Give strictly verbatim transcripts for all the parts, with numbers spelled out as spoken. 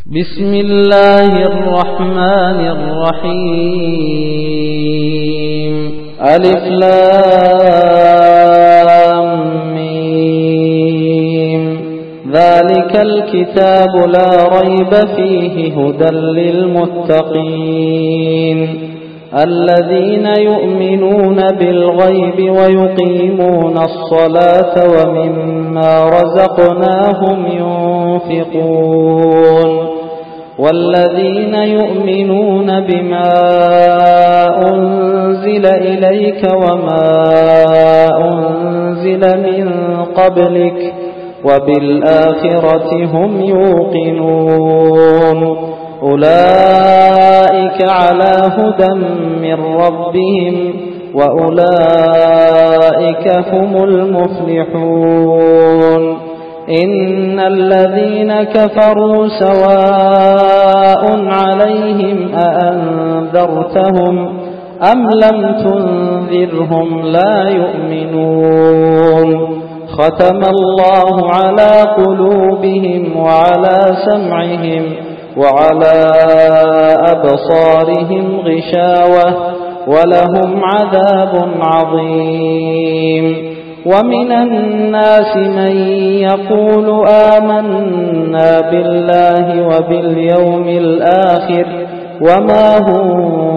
بسم الله الرحمن الرحيم. ألف لام ميم. ذلك الكتاب لا ريب فيه هدى للمتقين الذين يؤمنون بالغيب ويقيمون الصلاة ومما رزقناهم ينفقون والذين يؤمنون بما أنزل إليك وما أنزل من قبلك وبالآخرة هم يوقنون أولئك على هدى من ربهم وأولئك هم المفلحون. إن الذين كفروا سواء عليهم أأنذرتهم أم لم تنذرهم لا يؤمنون. ختم الله على قلوبهم وعلى سمعهم وعلى أبصارهم غشاوة ولهم عذاب عظيم. ومن الناس من يقول آمنا بالله وباليوم الآخر وما هم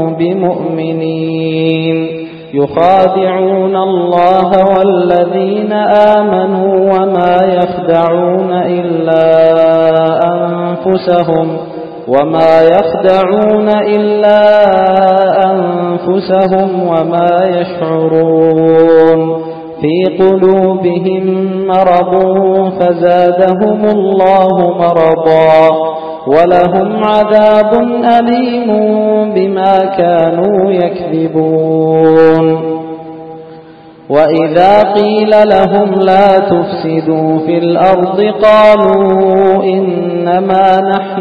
بمؤمنين يخادعون الله والذين آمنوا وما يخدعون إلا أنفسهم وما يخدعون إلا أنفسهم وما يشعرون. في قلوبهم مرض فزادهم الله مرضا ولهم عذاب أليم بما كانوا يكذبون. وإذا قيل لهم لا تفسدوا في الأرض قالوا إنما نحن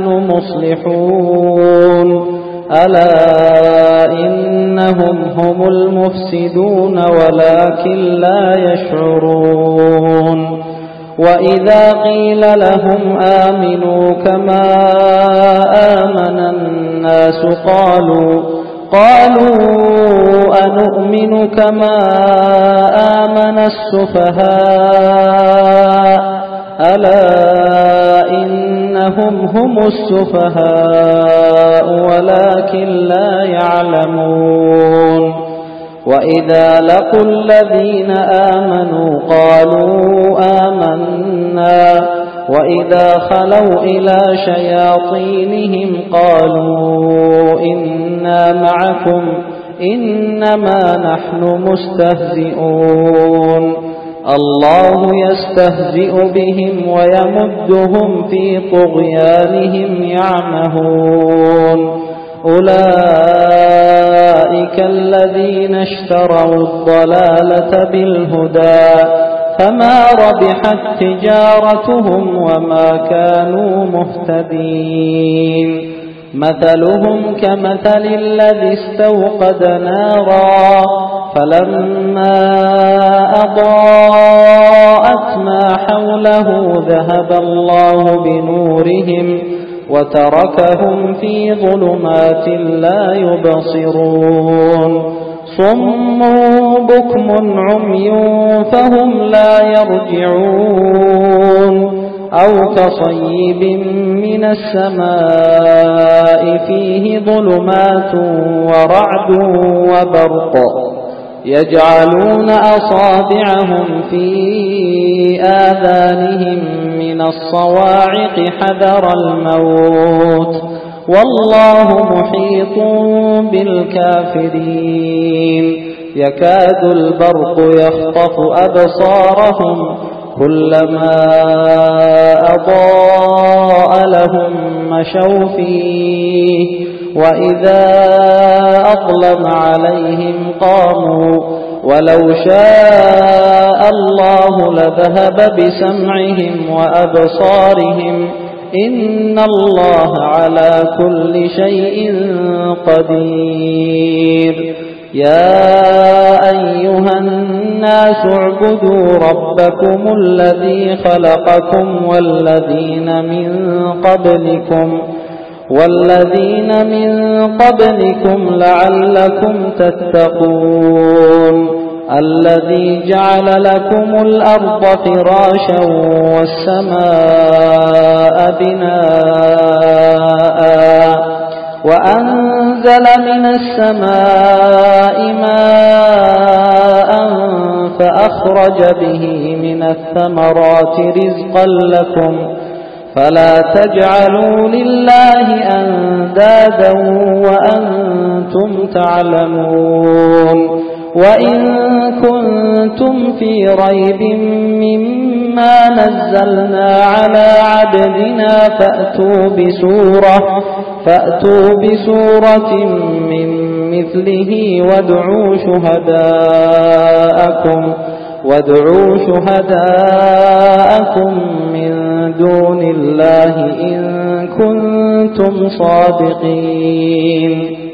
مصلحون ألا إنهم هم المفسدون ولكن لا يشعرون. وإذا قيل لهم آمنوا كما آمن الناس قالوا قالوا أنؤمن كما آمن السفهاء ألا إنهم هم السفهاء ولكن لا يعلمون. وإذا لقوا الذين آمنوا قالوا آمنا وإذا خلوا إلى شياطينهم قالوا إنا معكم إنما نحن مستهزئون. الله يستهزئ بهم ويمدهم في طغيانهم يعمهون. أولئك الذين اشتروا الضلالة بالهدى فما ربحت تجارتهم وما كانوا مهتدين. مثلهم كمثل الذي استوقد نارا فلما أضاءت ما حوله ذهب الله بنورهم وتركهم في ظلمات لا يبصرون. صم بكم عمي فهم لا يرجعون. أو كصيب من السماء فيه ظلمات ورعد وبرق يجعلون أصابعهم في آذانهم من الصواعق حذر الموت والله محيط بالكافرين. يكاد البرق يخطف أبصارهم كلما أضاء لهم مشوا فيه وإذا أظلم عليهم قاموا ولو شاء الله لذهب بسمعهم وأبصارهم إن الله على كل شيء قدير. يا أيها الناس اعبدوا ربكم الذي خلقكم والذين من قبلكم والذين من قبلكم لعلكم تتقون الذي جعل لكم الأرض فراشا والسماء بناء وأنزل من السماء ماء فأخرج به من الثمرات رزقا لكم فلا تجعلوا لله أندادا وأنتم تعلمون وإن كنتم في ريب مما نزلنا على عبدنا فأتوا بسورة فأتوا بسورة من مثله وادعوا شهداءكم وادعوا شهداءكم من دون الله إن كنتم صادقين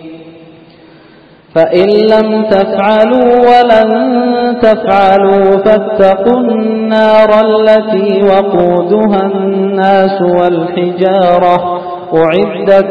فإن لم تفعلوا ولن تفعلوا فاتقوا النار التي وقودها الناس والحجارة أعدت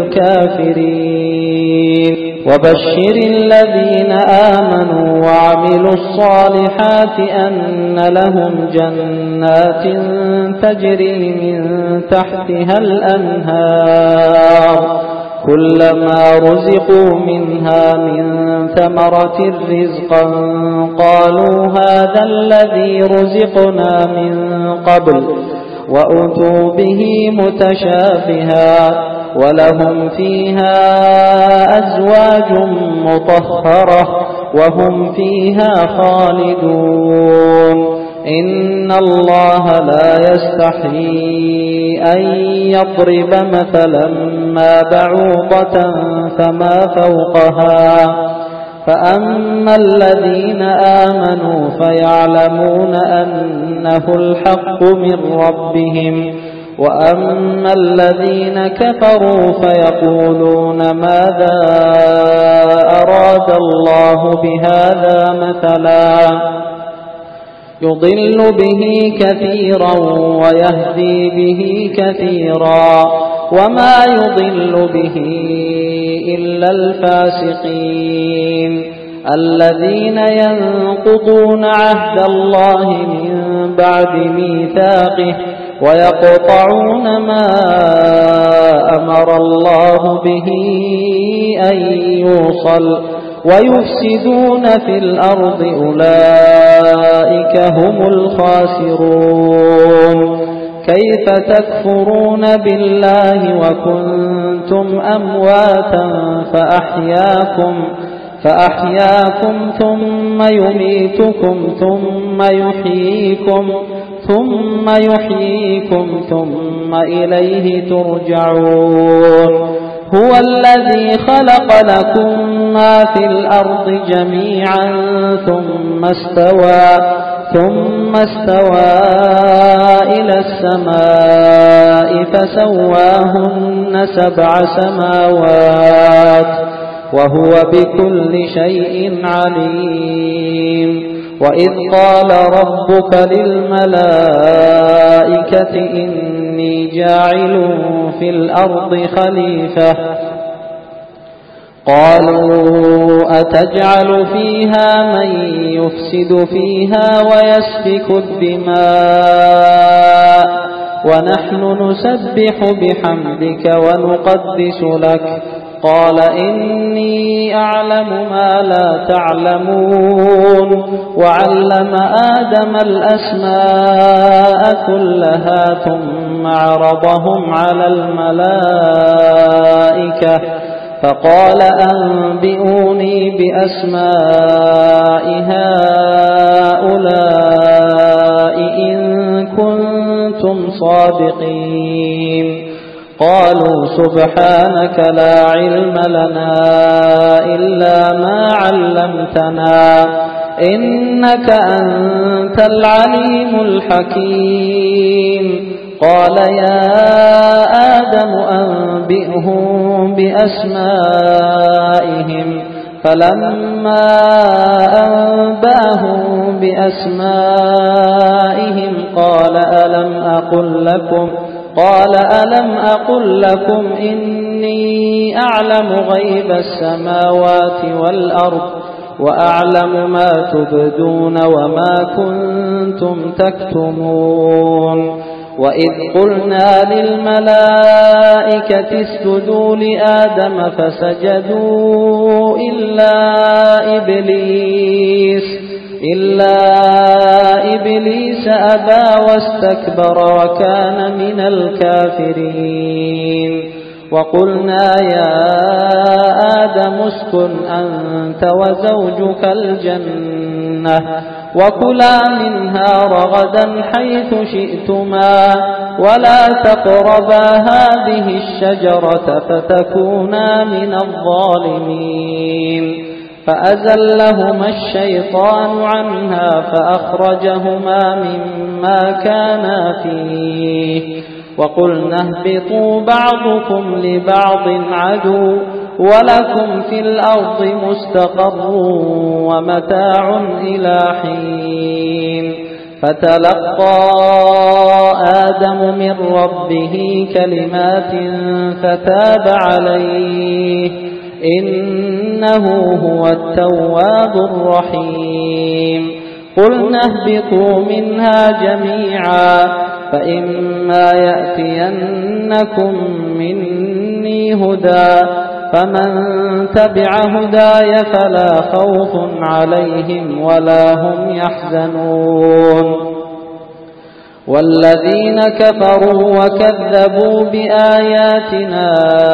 للكافرين وبشر الذين آمنوا وعملوا الصالحات أن لهم جنات تجري من تحتها الأنهار كلما رزقوا منها من ثمرة رزقا قالوا هذا الذي رزقنا من قبل وأتوا به متشابها ولهم فيها أزواج مطهرة وهم فيها خالدون إن الله لا يستحيي أن يضرب مثلا ما بعوضة فما فوقها فأما الذين آمنوا فيعلمون أنه الحق من ربهم وأما الذين كفروا فيقولون ماذا أراد الله بهذا مثلا يضل به كثيرا ويهدي به كثيرا وما يضل به إلا الفاسقين الذين ينقضون عهد الله من بعد ميثاقه ويقطعون ما أمر الله به أن يوصل ويفسدون في الأرض أولئك هم الخاسرون كيف تكفرون بالله وكنتم أمواتا فأحياكم فأحياكم ثم يميتكم ثم يحييكم ثم يحييكم ثم إليه ترجعون هو الذي خلق لكم ما في الأرض جميعا ثم استوى ثم استوى إلى السماء فسواهن سبع سماوات وهو بكل شيء عليم وإذ قال ربك للملائكة إني جاعل في الأرض خليفة قالوا أتجعل فيها من يفسد فيها ويسفك الدماء ونحن نسبح بحمدك ونقدس لك قال إني أعلم ما لا تعلمون وعلم آدم الأسماء كلها ثم عرضهم على الملائكة فقال أنبئوني بأسماء هؤلاء إن كنتم صادقين قالوا سبحانك لا علم لنا إلا ما علمتنا إنك أنت العليم الحكيم قال يا آدم أنبئهم بأسمائهم فلما أنبأهم بأسمائهم قال ألم أقل لكم قال ألم أقل لكم إني أعلم غيب السماوات والأرض وأعلم ما تبدون وما كنتم تكتمون وإذ قلنا للملائكة اسجدوا لآدم فسجدوا إلا إبليس إلا إبليس أبى واستكبر وكان من الكافرين وقلنا يا آدم اسكن أنت وزوجك الجنة وكلا منها رغدا حيث شئتما ولا تقربا هذه الشجرة فتكونا من الظالمين فأزلهما الشيطان عنها فأخرجهما مما كانا فيه وقلنا اهبطوا بعضكم لبعض عدو ولكم في الأرض مستقر ومتاع إلى حين فتلقى آدم من ربه كلمات فتاب عليه إنه هو التواب الرحيم قلنا اهبطوا منها جميعا فإما يأتينكم مني هدى فمن تبع هداي فلا خوف عليهم ولا هم يحزنون والذين كفروا وكذبوا بآياتنا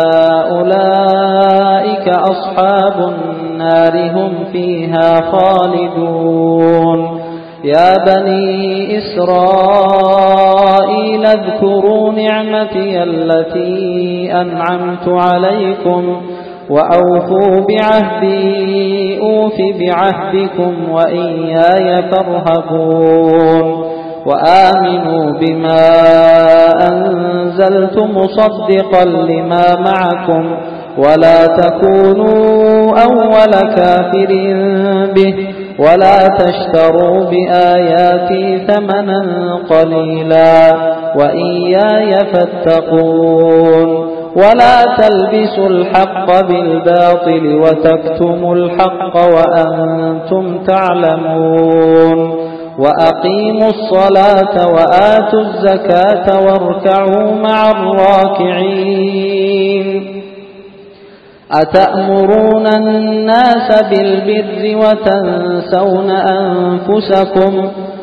أولئك أصحاب النار هم فيها خالدون يا بني إسرائيل اذكروا نعمتي التي أنعمت عليكم وأوفوا بعهدي أوف بعهدكم وإياي فارهبون وآمنوا بما أنزلت مصدقا لما معكم ولا تكونوا أول كافر به ولا تشتروا بآياتي ثمنا قليلا وإياي فاتقون ولا تلبسوا الحق بالباطل وتكتموا الحق وأنتم تعلمون وأقيموا الصلاة وآتوا الزكاة واركعوا مع الراكعين أتأمرون الناس بالبر وتنسون أنفسكم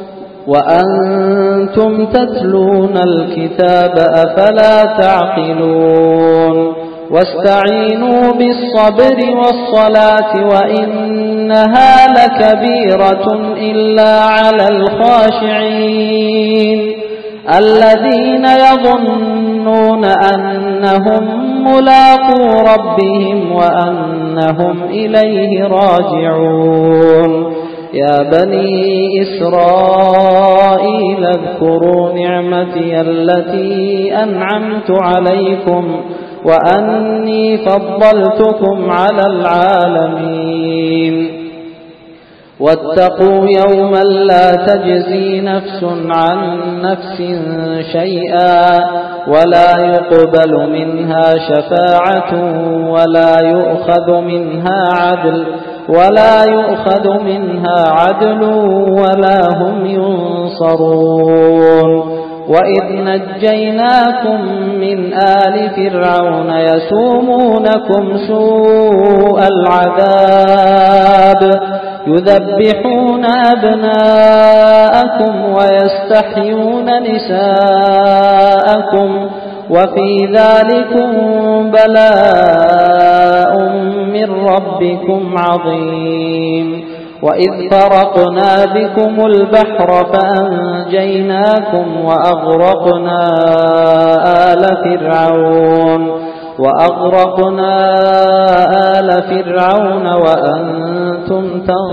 وأنتم تتلون الكتاب أفلا تعقلون واستعينوا بالصبر والصلاة وإنها لكبيرة إلا على الخاشعين الذين يظنون أنهم ملاقو ربهم وأنهم إليه راجعون يا بني إسرائيل اذكروا نعمتي التي أنعمت عليكم وأني فضلتكم على العالمين واتقوا يوما لا تجزي نفس عن نفس شيئا ولا يقبل منها شفاعة ولا يؤخذ منها عدل ولا يؤخذ منها عدل ولا هم ينصرون وإذ نجيناكم من آل فرعون يسومونكم سوء العذاب يذبحون أبناءكم ويستحيون نساءكم وفي ذلكم بلاء من ربكم عظيم وإذ فرقنا بكم البحر فأنجيناكم وأغرقنا آل فرعون وأغرقنا آل فرعون وأنتم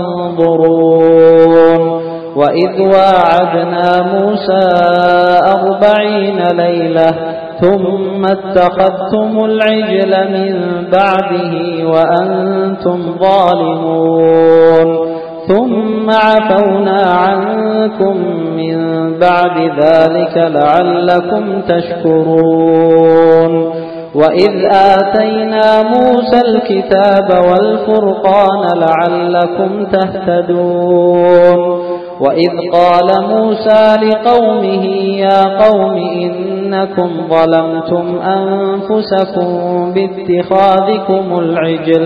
تنظرون وإذ واعدنا موسى أربعين ليلة ثم اتخذتم العجل من بعده وأنتم ظالمون ثم عفونا عنكم من بعد ذلك لعلكم تشكرون وإذ آتينا موسى الكتاب والفرقان لعلكم تهتدون وإذ قال موسى لقومه يا قوم إنكم ظلمتم أنفسكم باتخاذكم العجل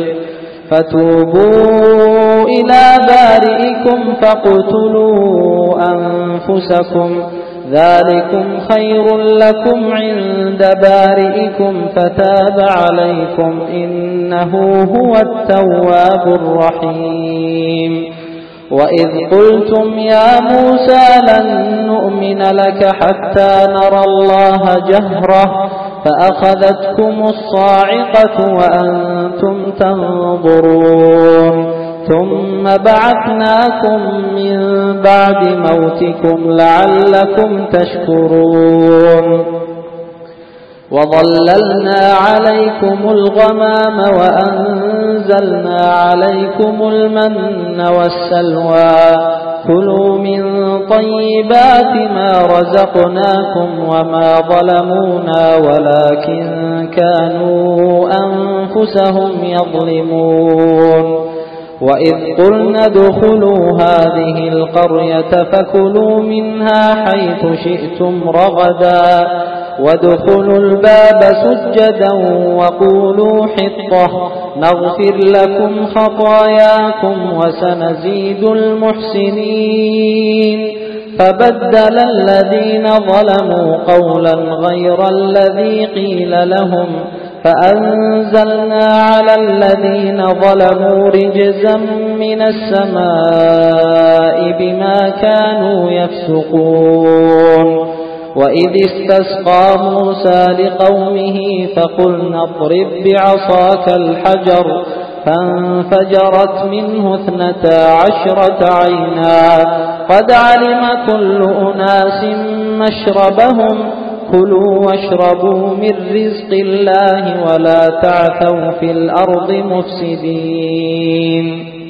فتوبوا إلى بارئكم فاقتلوا أنفسكم ذلكم خير لكم عند بارئكم فتاب عليكم إنه هو التواب الرحيم وإذ قلتم يا موسى لن نؤمن لك حتى نرى الله جهرة فأخذتكم الصاعقة وأنتم تنظرون ثم بعثناكم من بعد موتكم لعلكم تشكرون وظللنا عليكم الغمام وأنزلنا عليكم المن والسلوى كلوا من طيبات ما رزقناكم وما ظلمونا ولكن كانوا أنفسهم يظلمون وإذ قلنا ادخلوا هذه القرية فكلوا منها حيث شئتم رغدا وادخلوا الباب سجدا وقولوا حطة نغفر لكم خطاياكم وسنزيد المحسنين فبدل الذين ظلموا قولا غير الذي قيل لهم فأنزلنا على الذين ظلموا رجزا من السماء بما كانوا يفسقون وإذ استسقى موسى لقومه فقلنا اضرب بعصاك الحجر فانفجرت منه اثنتا عشرة عينا قد علم كل أناس مشربهم كلوا واشربوا من رزق الله ولا تعثوا في الأرض مفسدين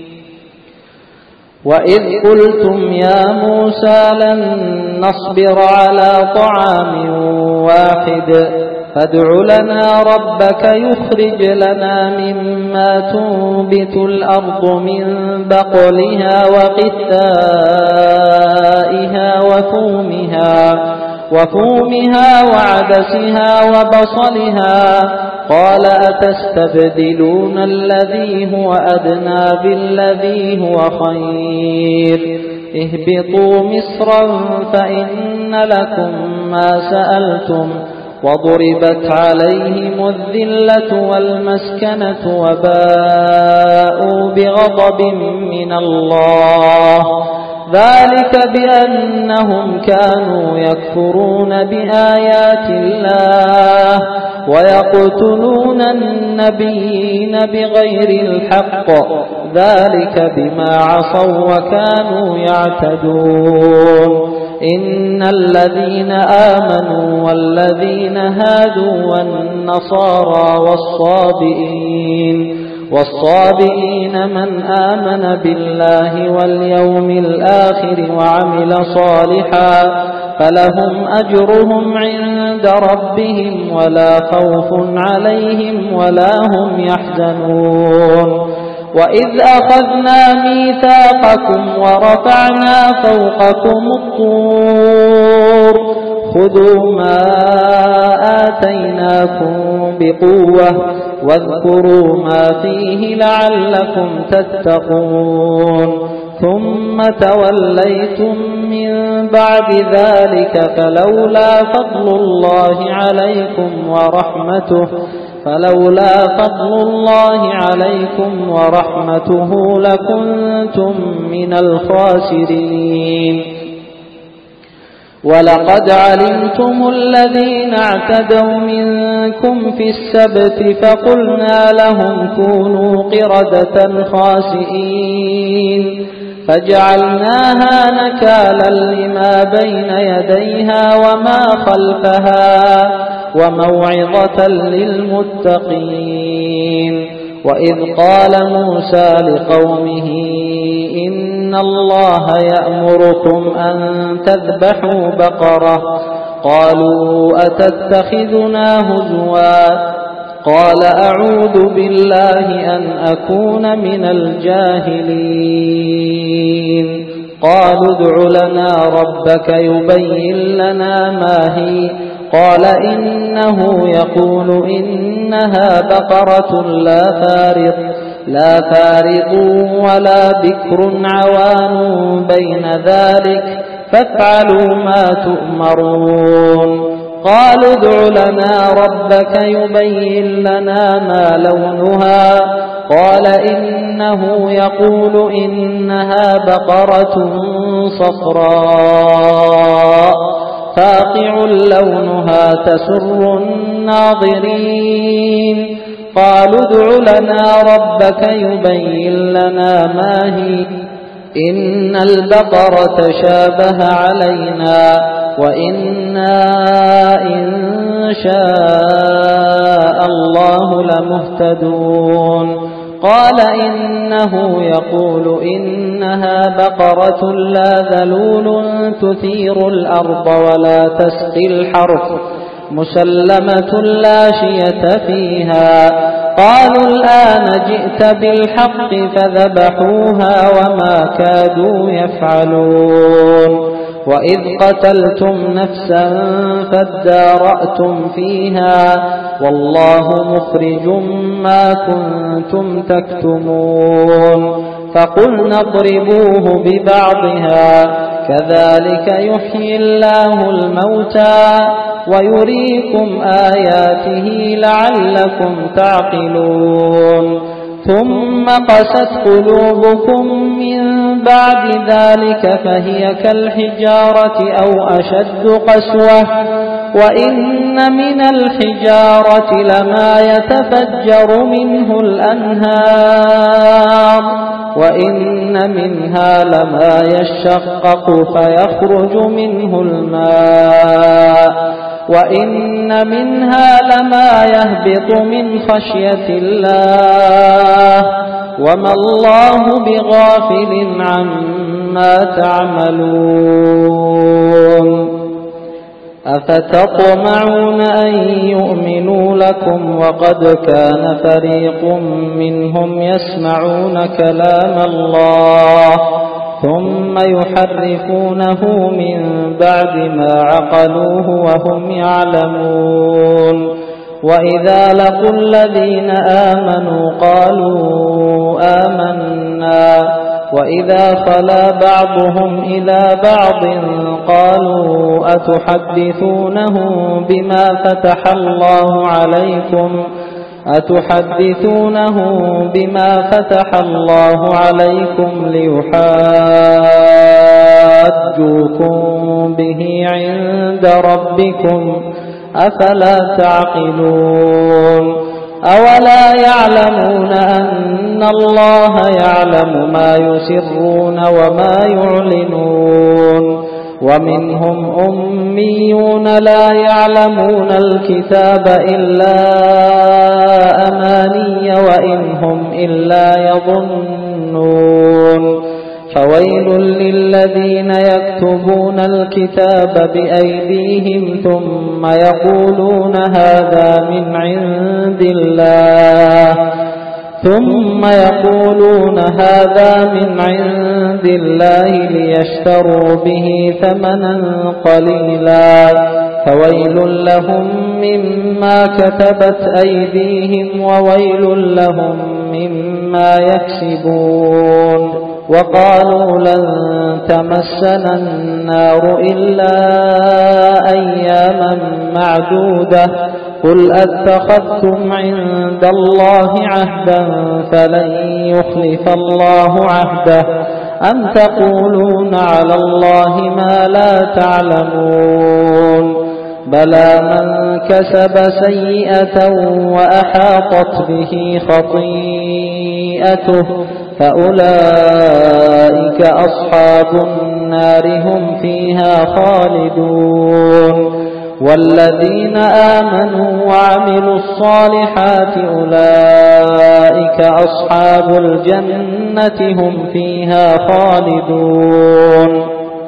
وإذ قلتم يا موسى لن نصبر على طعام واحد فادع لنا ربك يخرج لنا مما تنبت الأرض من بقلها وقثائها وفومها وفومها وعدسها وبصلها قال أتستبدلون الذي هو أدنى بالذي هو خير اهبطوا مصرا فإن لكم ما سألتم وضربت عليهم الذلة والمسكنة وباءوا بغضب من الله ذلك بأنهم كانوا يكفرون بآيات الله ويقتلون النبيين بغير الحق ذلك بما عصوا وكانوا يعتدون إن الذين آمنوا والذين هادوا والنصارى والصابئين والصابئين من آمن بالله واليوم الآخر وعمل صالحا فلهم أجرهم عند ربهم ولا خوف عليهم ولا هم يحزنون وإذ أخذنا ميثاقكم ورفعنا فوقكم الطور خذوا ما آتيناكم بقوة واذكروا ما فيه لعلكم تتقون ثم توليتم من بعد ذلك فلولا فضل الله عليكم ورحمته فلولا فضل الله عليكم ورحمته لكنتم من الخاسرين ولقد علمتم الذين اعتدوا منكم في السبت فقلنا لهم كونوا قردة خاسئين فجعلناها نكالا لما بين يديها وما خلفها وموعظة للمتقين. وإذ قال موسى لقومه إن الله يأمركم أن تذبحوا بقرة قالوا أتتخذنا هزوا قال أعوذ بالله أن أكون من الجاهلين. قالوا ادع لنا ربك يبين لنا ما هي قال إنه يقول إنها بقرة لا فارض لا فارض ولا بكر عوان بين ذلك فافعلوا ما تؤمرون. قالوا ادع لنا ربك يبين لنا ما لونها قال إنه يقول إنها بقرة صفراء فاقع لونها تسر الناظرين. قالوا ادع لنا ربك يبين لنا ما هي إن البقرة شابه علينا وإنا إن شاء الله لمهتدون. قال إنه يقول إنها بقرة لا ذلول تثير الأرض ولا تسقي الحرث مسلمة لا شية فيها. قالوا الآن جئت بالحق فذبحوها وما كادوا يفعلون. وإذ قتلتم نفسا فادارأتم فيها والله مخرج ما كنتم تكتمون. فقلنا اضربوه ببعضها كذلك يحيي الله الموتى ويريكم آياته لعلكم تعقلون. ثم قست قلوبكم من بعد ذلك فهي كالحجارة أو أشد قسوة وإن من الحجارة لما يتفجر منه الأنهار وإن منها لما يشقق فيخرج منه الماء وإن منها لما يهبط من خشية الله وما الله بغافل عما تعملون. أفتطمعون أن يؤمنوا لكم وقد كان فريق منهم يسمعون كلام الله ثم يحرفونه من بعد ما عقلوه وهم يعلمون. وإذا لقوا الذين آمنوا قالوا آمنا وإذا خلا بعضهم إلى بعض قالوا أتحدثونهم بما فتح الله عليكم أتحدثونه بما فتح الله عليكم ليحاجوكم به عند ربكم أفلا تعقلون. أولا يعلمون أن الله يعلم ما يسرون وما يعلنون. ومنهم أميون لا يعلمون الكتاب إلا أماني وإن هم إلا يظنون. فويل للذين يكتبون الكتاب بأيديهم ثم يقولون هذا من عند الله ثم يقولون هذا من عند الله ليشتروا به ثمنا قليلا فويل لهم مما كتبت أيديهم وويل لهم مما يكسبون. وقالوا لن تمسنا النار إلا أياما معدودة قل أتخذتم عند الله عهدا فلن يخلف الله عهده أم تقولون على الله ما لا تعلمون. بلى من كسب سيئة وأحاطت به خطيئته فأولئك أصحاب النار هم فيها خالدون. والذين آمنوا وعملوا الصالحات أولئك أصحاب الجنة هم فيها خالدون.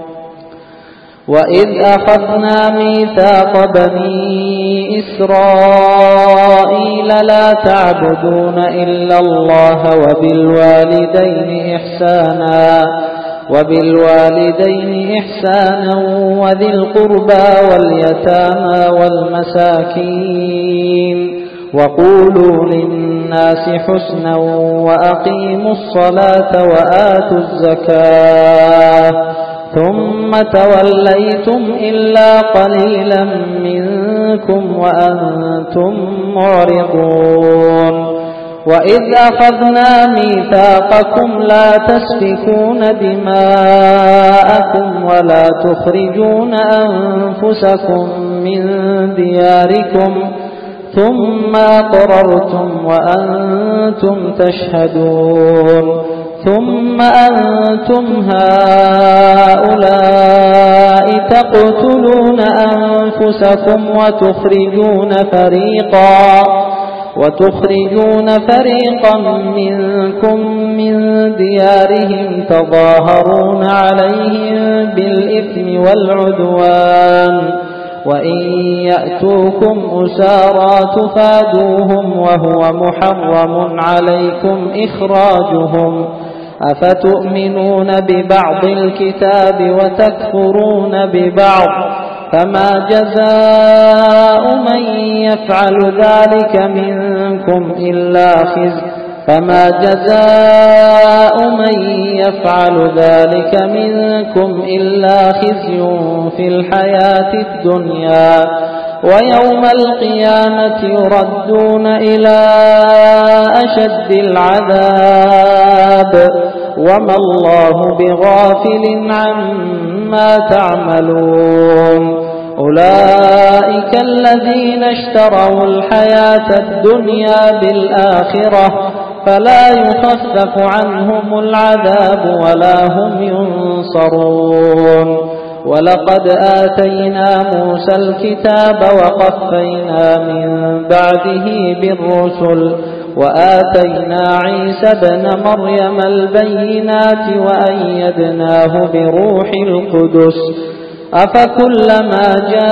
وإذ أخذنا ميثاق بني إسرائيل لا تعبدون إلا الله وبالوالدين إحسانا وبالوالدين إحسانا وذي القربى واليتامى والمساكين وقولوا للناس حسنا وأقيموا الصلاة وآتوا الزكاة ثم توليتم إلا قليلا منكم وأنتم معرضون. وإذ أخذنا ميثاقكم لا تسفكون دماءكم ولا تخرجون أنفسكم من دياركم ثم أقررتم وأنتم تشهدون ثم أنتم هؤلاء تقتلون أنفسكم وتخرجون فريقا وتخرجون فريقا منكم من ديارهم تظاهرون عليهم بالإثم والعدوان وإن يأتوكم أسارى تفادوهم وهو محرم عليكم إخراجهم أفتؤمنون ببعض الكتاب وتكفرون ببعض فما جزاء من يفعل ذلك منكم إلا خزي فما جزاء من يفعل ذلك منكم إلا خزي في الحياة الدنيا ويوم القيامة يردون إلى أشد العذاب وما الله بغافل عما تعملون. أولئك الذين اشتروا الحياة الدنيا بالآخرة فلا يخفف عنهم العذاب ولا هم ينصرون. ولقد آتينا موسى الكتاب وقفينا من بعده بالرسل وآتينا عيسى ابن مريم البينات وأيدناه بروح القدس أفكلما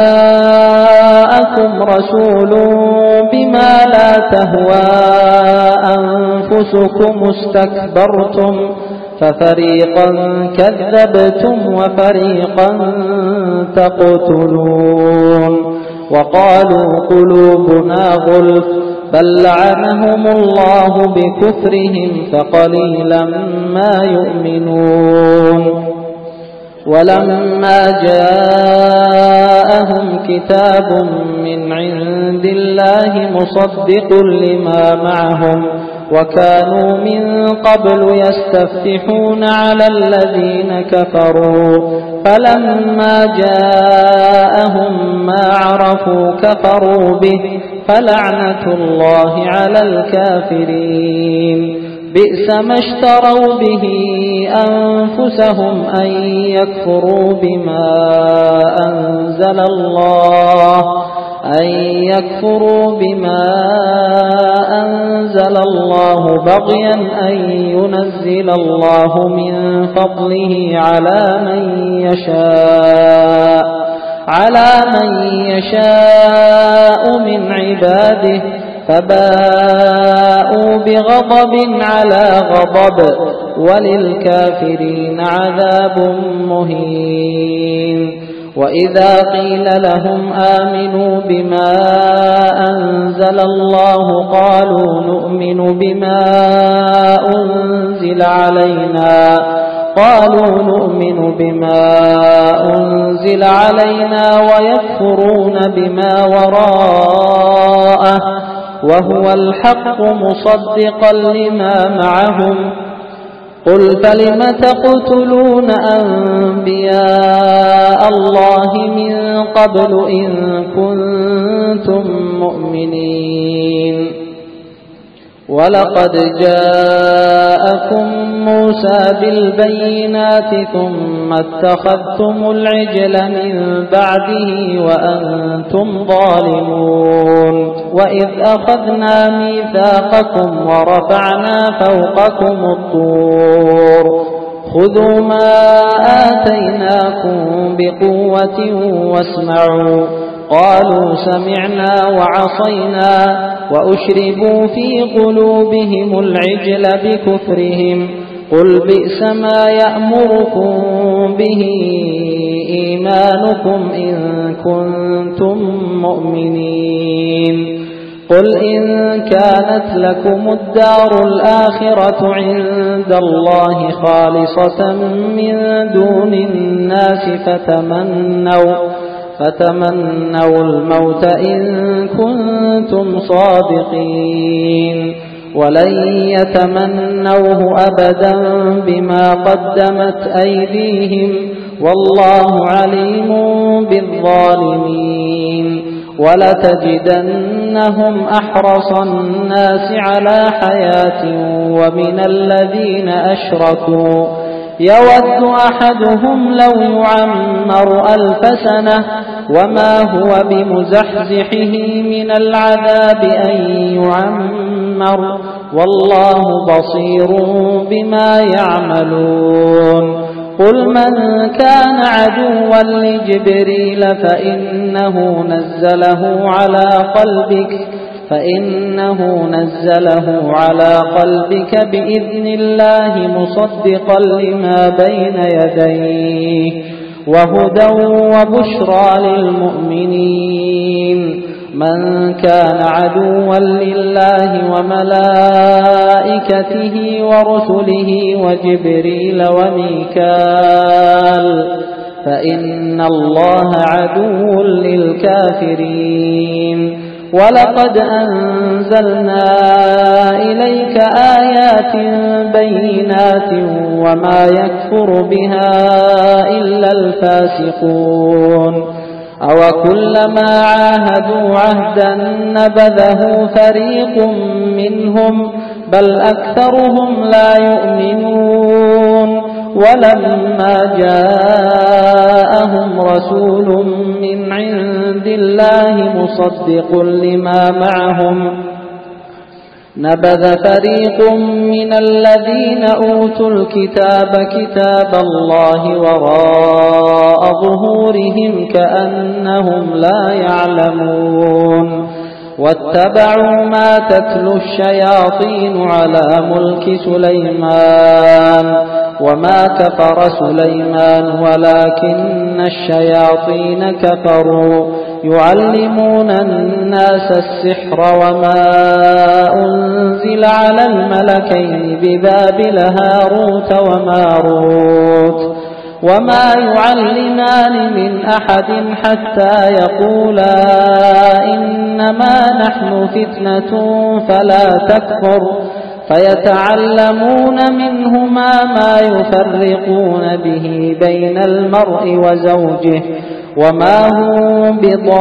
جاءكم رسول بما لا تهوى أنفسكم استكبرتم ففريقا كذبتم وفريقا تقتلون. وقالوا قلوبنا غلف بل لعنهم الله بكفرهم فقليلا ما يؤمنون. ولما جاءهم كتاب من عند الله مصدق لما معهم وكانوا من قبل يستفتحون على الذين كفروا فلما جاءهم ما عرفوا كفروا به فلعنة الله على الكافرين. بئس ما اشتروا به أنفسهم أن يكفروا بما أنزل الله أن يكفروا بما أنزل الله بغيا أن ينزل الله من فضله على من يشاء على من يشاء من عباده فباءوا بغضب على غضب وللكافرين عذاب مهين. وإذا قيل لهم آمنوا بما أنزل الله قالوا نؤمن بما أنزل علينا قالوا نؤمن بما أنزل علينا ويكفرون بما وراءه وهو الحق مصدقا لما معهم قل فلم تقتلون أنبياء الله من قبل إن كنتم مؤمنين. ولقد جاءكم موسى بالبينات ثم اتخذتم العجل من بعده وأنتم ظالمون وإذ أخذنا ميثاقكم ورفعنا فوقكم الطور خذوا ما آتيناكم بقوة واسمعوا قالوا سمعنا وعصينا وأشربوا في قلوبهم العجل بكفرهم قل بئس ما يأمركم به إيمانكم إن كنتم مؤمنين قل إن كانت لكم الدار الآخرة عند الله خالصة من دون الناس فتمنوا فتمنوا الموت إن كنتم صادقين ولن يتمنوه أبدا بما قدمت أيديهم والله عليم بالظالمين ولتجدنهم أحرص الناس على حياة ومن الذين أشركوا يود أحدهم لو يعمر ألف سنة وما هو بمزحزحه من العذاب أن يعمر والله بصير بما يعملون قل من كان عدوا لجبريل فإنه نزله على قلبك فإنه نزله على قلبك بإذن الله مصدقا لما بين يديه وهدى وبشرى للمؤمنين من كان عدوا لله وملائكته ورسله وجبريل وميكال فإن الله عدو للكافرين ولقد أنزلنا إليك آيات بينات وما يكفر بها إلا الفاسقون أوكلما عاهدوا عهدا نبذه فريق منهم بل أكثرهم لا يؤمنون ولما جاءهم رسول من عند الله مصدق لما معهم نبذ فريق من الذين أوتوا الكتاب كتاب الله وراء ظهورهم كأنهم لا يعلمون واتبعوا ما تتلو الشياطين على ملك سليمان وما كفر سليمان ولكن الشياطين كفروا يعلمون الناس السحر وما أنزل على الملكين ببابل هاروت وماروت وما يعلمان من أحد حتى يقولا إنما نحن فتنة فلا تكفر فيتعلمون منهما ما يفرقون به بين المرء وزوجه وما هم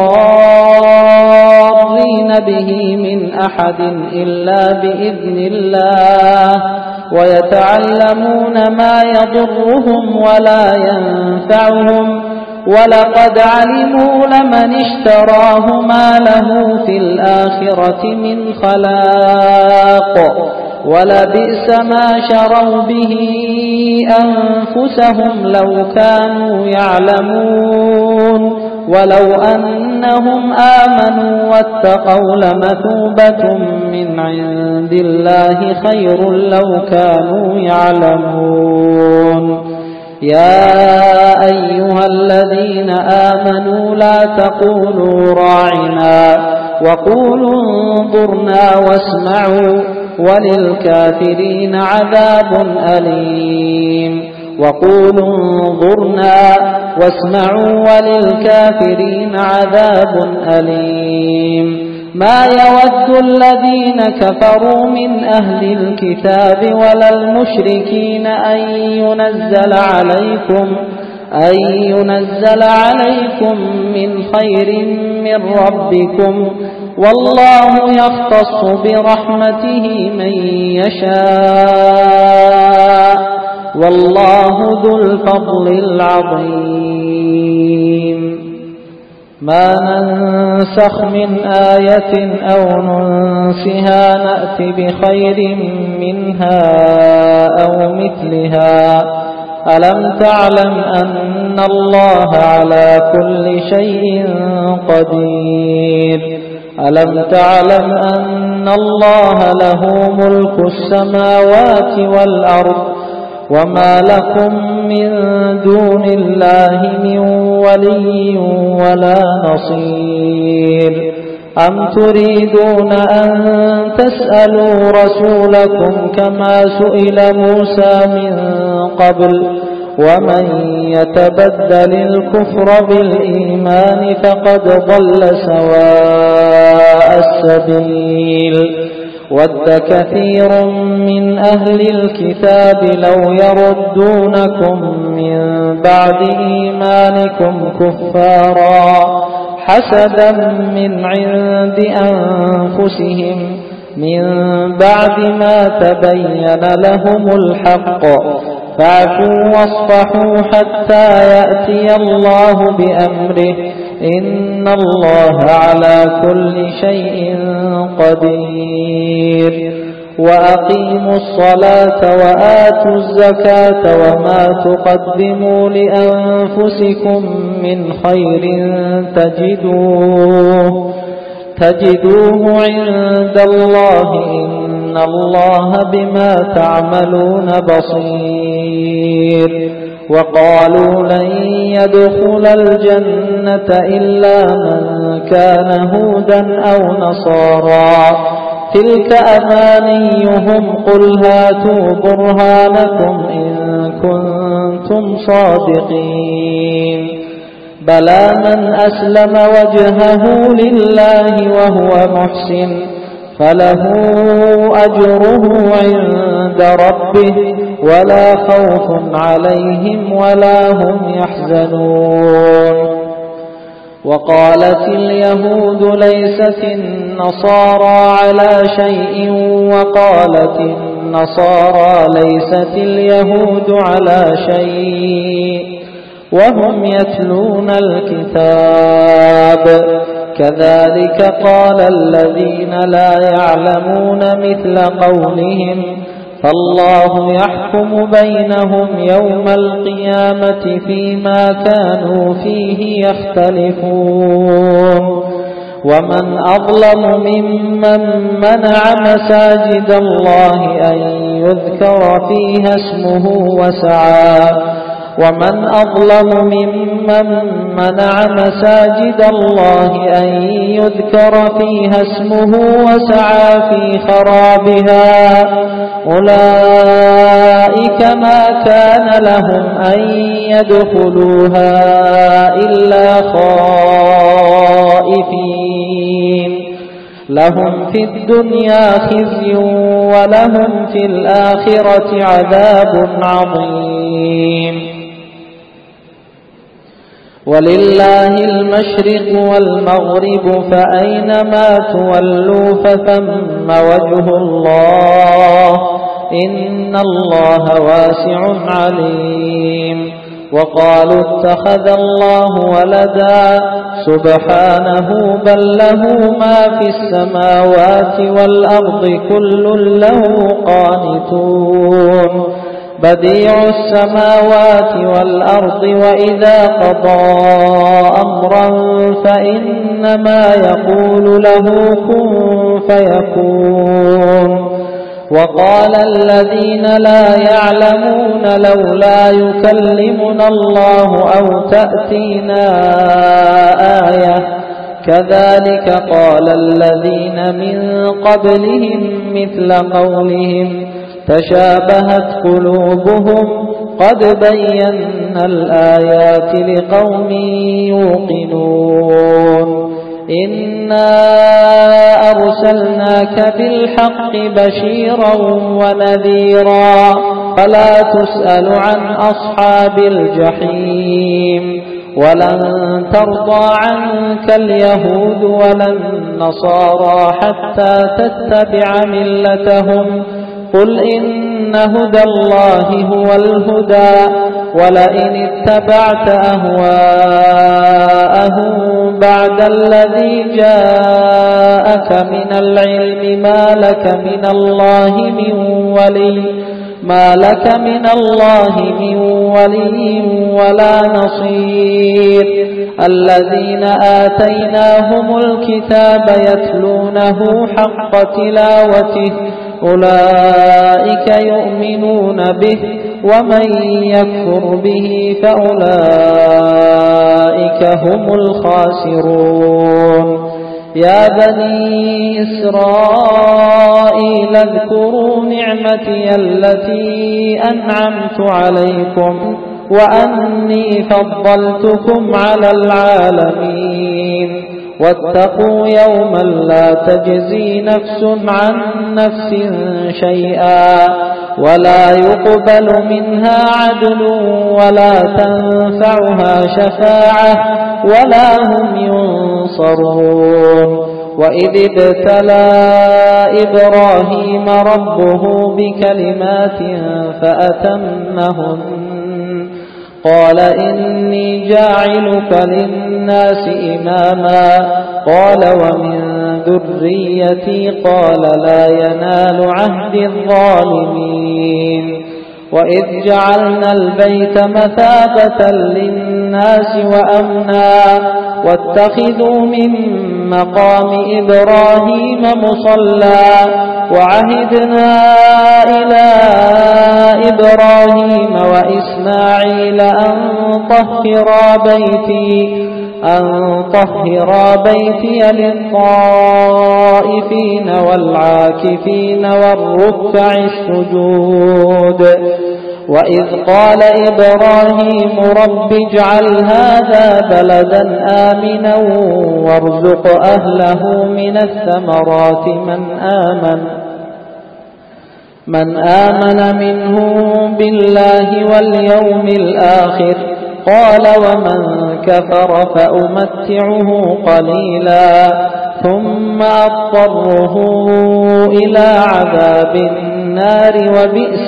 بضارين به من أحد إلا بإذن الله ويتعلمون ما يضرهم ولا ينفعهم ولقد علموا لمن اشتراه ما له في الآخرة من خلاق ولبئس ما شروا به أنفسهم لو كانوا يعلمون ولو أنهم آمنوا واتقوا لمثوبة من عند الله خير لو كانوا يعلمون يا أيها الذين آمنوا لا تقولوا راعنا وقولوا انظرنا واسمعوا وللكافرين عذاب أليم وقولوا انظرنا واسمعوا وللكافرين عذاب أليم ما يود الذين كفروا من أهل الكتاب ولا المشركين أن ينزل عليكم أن ينزل عليكم من خير من ربكم والله يختص برحمته من يشاء والله ذو الفضل العظيم ما ننسخ من آية أو ننسها نأت بخير منها أو مثلها ألم تعلم أن الله على كل شيء قدير ألم تعلم أن الله له ملك السماوات والأرض وما لكم من دون الله من ولي ولا نصير أم تريدون أن تسألوا رسولكم كما سئل موسى من قبل ومن يتبدل الكفر بالإيمان فقد ضل سواء السبيل ود كثير من أهل الكتاب لو يردونكم من بعد إيمانكم كفارا حسدا من عند أنفسهم من بعد ما تبين لهم الحق فاعفوا واصفحوا حتى يأتي الله بأمره إن الله على كل شيء قدير وأقيموا الصلاة وآتوا الزكاة وما تقدموا لأنفسكم من خير تجدوه تجدوه عند الله إن الله بما تعملون بصير وقالوا لن يدخل الجنة إلا من كان هودا أو نصارى تلك أمانيهم قل هاتوا برهانكم إن كنتم صادقين بلى من أسلم وجهه لله وهو محسن فله أجره عند ربه ولا خوف عليهم ولا هم يحزنون وقالت اليهود ليست النصارى على شيء وقالت النصارى ليست اليهود على شيء وهم يتلون الكتاب كذلك قال الذين لا يعلمون مثل قولهم فالله يحكم بينهم يوم القيامة فيما كانوا فيه يختلفون ومن أظلم ممن منع مساجد الله أن يذكر فيها اسمه وسعى ومن أظلم ممن منع مساجد الله أن يذكر فيها اسمه وسعى في خرابها أولئك ما كان لهم أن يدخلوها إلا خائفين لهم في الدنيا خزي ولهم في الآخرة عذاب عظيم ولله المشرق والمغرب فأينما تولوا فثم وجه الله إن الله واسع عليم وقالوا اتخذ الله ولدا سبحانه بل له ما في السماوات والأرض كل له قانتون بديع السماوات والأرض وإذا قضى أمرا فإنما يقول له كن فيكون وقال الذين لا يعلمون لولا يكلمنا الله أو تأتينا آية كذلك قال الذين من قبلهم مثل قولهم تشابهت قلوبهم قد بينا الآيات لقوم يوقنون إنا أرسلناك بالحق بشيرا ونذيرا فلا تسأل عن أصحاب الجحيم. ولن ترضى عنك اليهود ولا النصارى حتى تتبع ملتهم. قل إن هدى الله هو الهدى ولئن اتبعت أهواءهم بعد الذي جاءك من العلم ما لك من الله من ولي ما لك من الله من ولي ولا نصير. الذين آتيناهم الكتاب يتلونه حق تلاوته أولئك يؤمنون به ومن يكفر به فأولئك هم الخاسرون. يا بني إسرائيل اذكروا نعمتي التي أنعمت عليكم وأني فضلتكم على العالمين. واتقوا يوما لا تجزي نفس عن نفس شيئا ولا يقبل منها عدل ولا تنفعها شفاعة ولا هم ينصرون. وإذ ابتلى إبراهيم ربه بكلمات فأتمهن قال إني جاعلك للناس إماما قال ومن ذريتي قال لا ينال عهد الظالمين. وإذ جعلنا البيت مثابة للناس وأمنا واتخذوا من مقام إبراهيم مصلى وعهدنا إلى إبراهيم وإسماعيل أن طهرا بيتي أن طهرا بيتي للطائفين والعاكفين والركع السجود. وإذ قال إبراهيم رب اجعل هذا بلدا آمنا وارزق أهله من الثمرات من آمن من آمن منهم بالله واليوم الآخر قال ومن كفر فأمتعه قليلا ثم أضطره إلى عذاب النار وبئس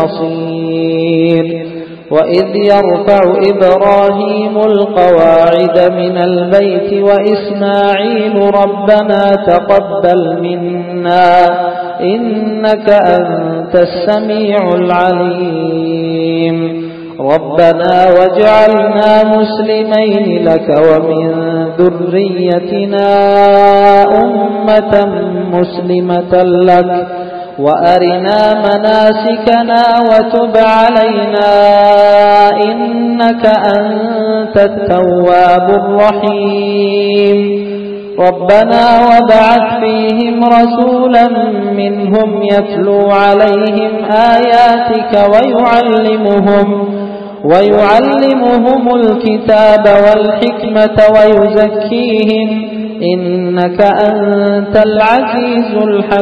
المصير. وإذ يرفع إبراهيم القواعد من البيت وإسماعيل ربنا تقبل منا إنك أنت السميع العليم. ربنا واجعلنا مسلمين لك ومن ذريتنا أمة مسلمة لك وأرنا مناسكنا وتب علينا إنك أنت التواب الرحيم. ربنا وابعث فيهم رسولا منهم يتلو عليهم آياتك ويعلمهم ويعلمهم الكتاب والحكمة ويزكيهم إنك أنت العزيز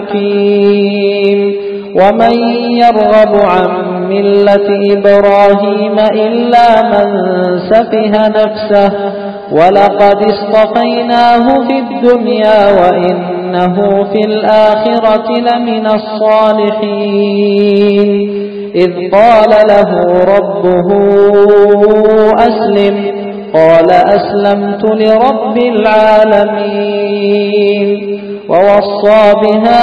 الحكيم. ومن يرغب عن ملة إبراهيم إلا من سفه نفسه ولقد اصطفيناه في الدنيا وإنه في الآخرة لمن الصالحين. إذ قال له ربه أسلم قال أسلمت لرب العالمين. ووصى بها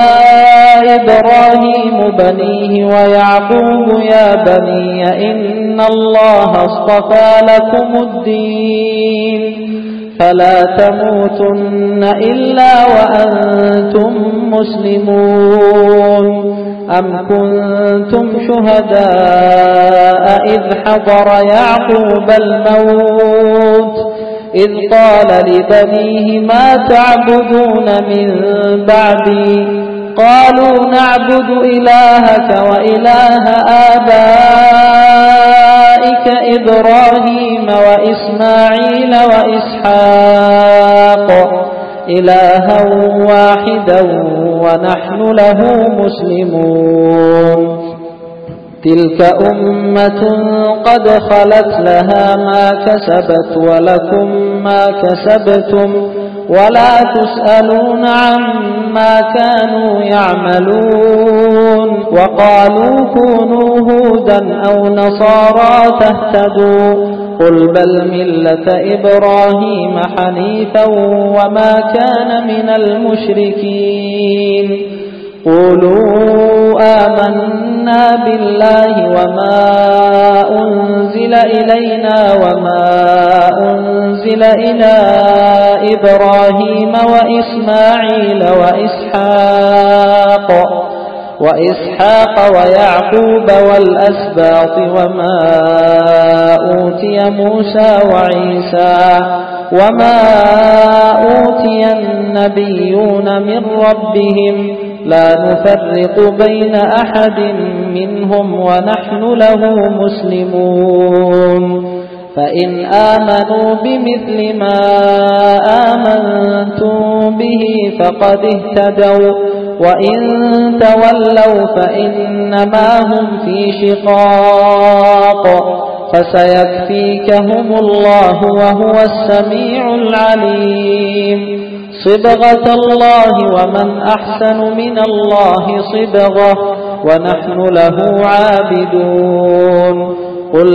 إبراهيم بنيه ويعقوب يا بني إن الله اصطفى لكم الدين فلا تموتن إلا وأنتم مسلمون. أم كنتم شهداء إذ حضر يعقوب الموت إذ قال لبنيه ما تعبدون من بعدي قالوا نعبد إلهك وإله آبائك إبراهيم وإسماعيل وإسحاق إلها واحدا ونحن له مسلمون. تلك أمة قد خلت لها ما كسبت ولكم ما كسبتم ولا تسألون عما كانوا يعملون وقالوا كونوا هودا أو نصارى تهتدوا قل بل ملة إبراهيم حنيفا وما كان من المشركين قولوا آمنا بالله وما أنزل إلينا وما أنزل إلى إبراهيم وإسماعيل وإسحاق وإسحاق ويعقوب والأسباط وما أوتي موسى وعيسى وما أوتي النبيون من ربهم لا نفرق بين أحد منهم ونحن له مسلمون فإن آمنوا بمثل ما آمنتم به فقد اهتدوا وإن تولوا فإنما هم في شقاق فسيكفيكهم الله وهو السميع العليم صبغة الله ومن أحسن من الله صبغة ونحن له عابدون قل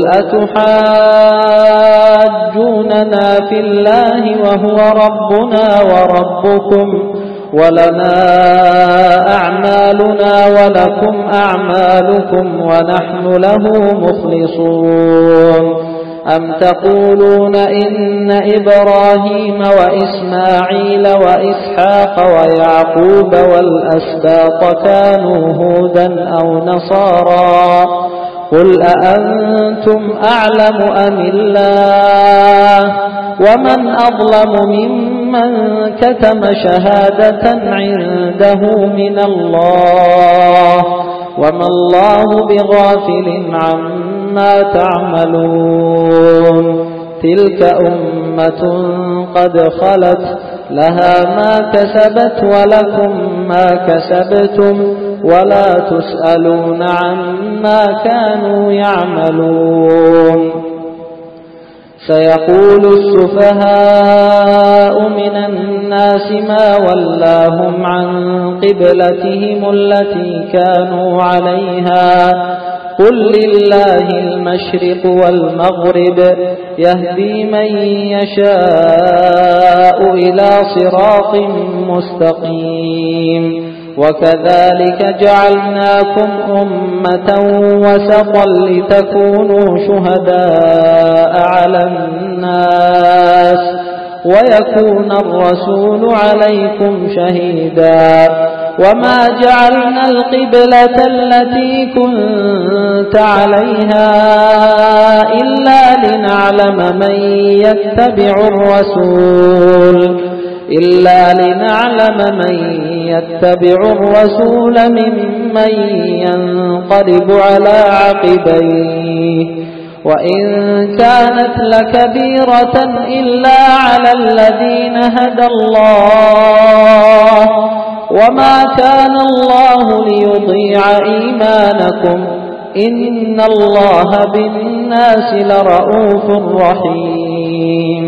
أتحاجوننا في الله وهو ربنا وربكم ولنا أعمالنا ولكم أعمالكم ونحن له مخلصون أم تقولون إن إبراهيم وإسماعيل وإسحاق ويعقوب والأسباط كانوا هودا أو نصارى قل أأنتم أعلم أم الله ومن أظلم ممن كتم شهادة عنده من الله وما الله بغافل عما تعملون تلك أمة قد خلت لها ما كسبت ولكم ما كسبتم ولا تسألون عما كانوا يعملون سيقول السفهاء من الناس ما ولاهم عن قبلتهم التي كانوا عليها قل لله المشرق والمغرب يهدي من يشاء إلى صراط مستقيم وكذلك جعلناكم أمة وسطا لتكونوا شهداء على الناس ويكون الرسول عليكم شهيدا وما جعلنا القبلة التي كنت عليها إلا لنعلم من يتبع الرسول إلا لنعلم من يتبع الرسول ممن ينقلب على عقبيه وإن كانت لكبيرة إلا على الذين هدى الله وما كان الله ليضيع إيمانكم إن الله بالناس لرؤوف رحيم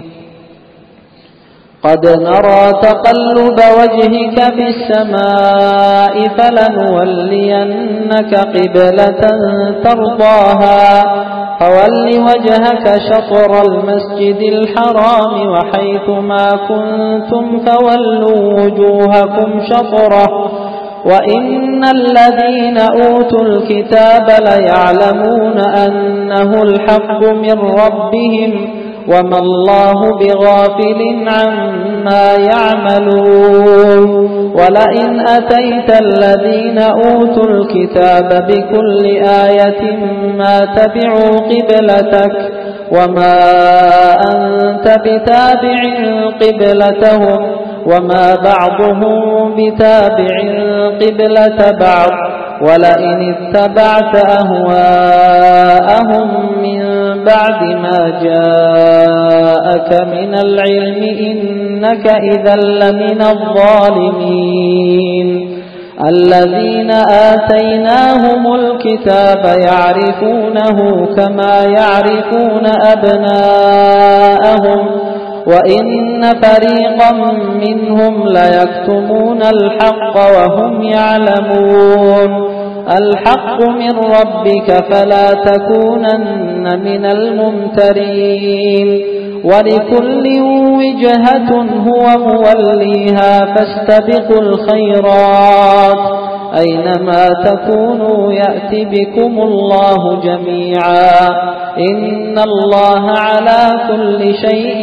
قد نرى تقلب وجهك في السماء فلنولينك قبلة ترضاها فول وجهك شطر المسجد الحرام وحيث ما كنتم فولوا وجوهكم شطره وإن الذين أوتوا الكتاب ليعلمون أنه الحق من ربهم وما الله بغافل عما يعملون ولئن أتيت الذين أوتوا الكتاب بكل آية ما تبعوا قبلتك وما أنت بتابع قبلتهم وما بعضهم بتابع قبلة بعض ولئن اتبعت أهواءهم من بعد ما جاءك من العلم إنك إذا لمن الظالمين الذين آتيناهم الكتاب يعرفونه كما يعرفون أبناءهم وإن فريقا منهم ليكتمون الحق وهم يعلمون الحق من ربك فلا تكونن من الممترين ولكل وجهة هو موليها فاستبقوا الخيرات أينما تكونوا يأت بكم الله جميعا إن الله على كل شيء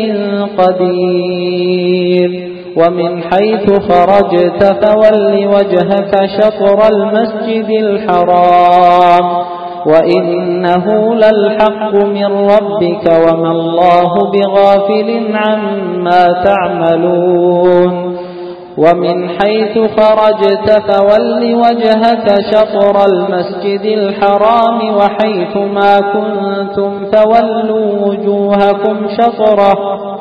قدير ومن حيث خرجت فول وجهك شطر المسجد الحرام وإنه للحق من ربك وما الله بغافل عما تعملون ومن حيث خرجت فول وجهك شطر المسجد الحرام وحيث ما كنتم فولوا وجوهكم شطره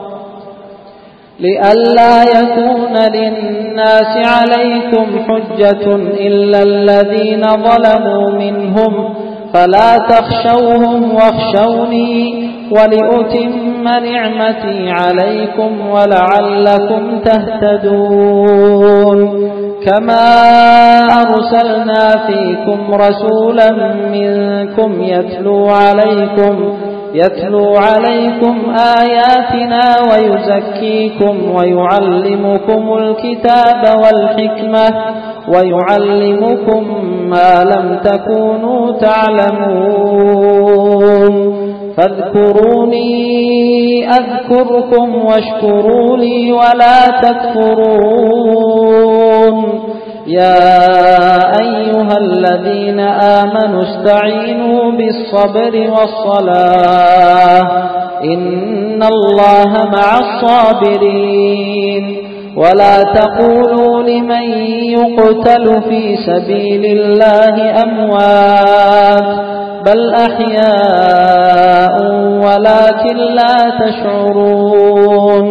لئلا يكون للناس عليكم حجة إلا الذين ظلموا منهم فلا تخشوهم واخشوني ولأتم نعمتي عليكم ولعلكم تهتدون كما أرسلنا فيكم رسولا منكم يتلو عليكم يتلو عليكم آياتنا ويزكيكم ويعلمكم الكتاب والحكمة ويعلمكم ما لم تكونوا تعلمون فاذكروني أذكركم واشكروا لي ولا تكفرون يا أيها الذين آمنوا استعينوا بالصبر والصلاة إن الله مع الصابرين ولا تقولوا لمن يقتل في سبيل الله أموات بل أحياء ولكن لا تشعرون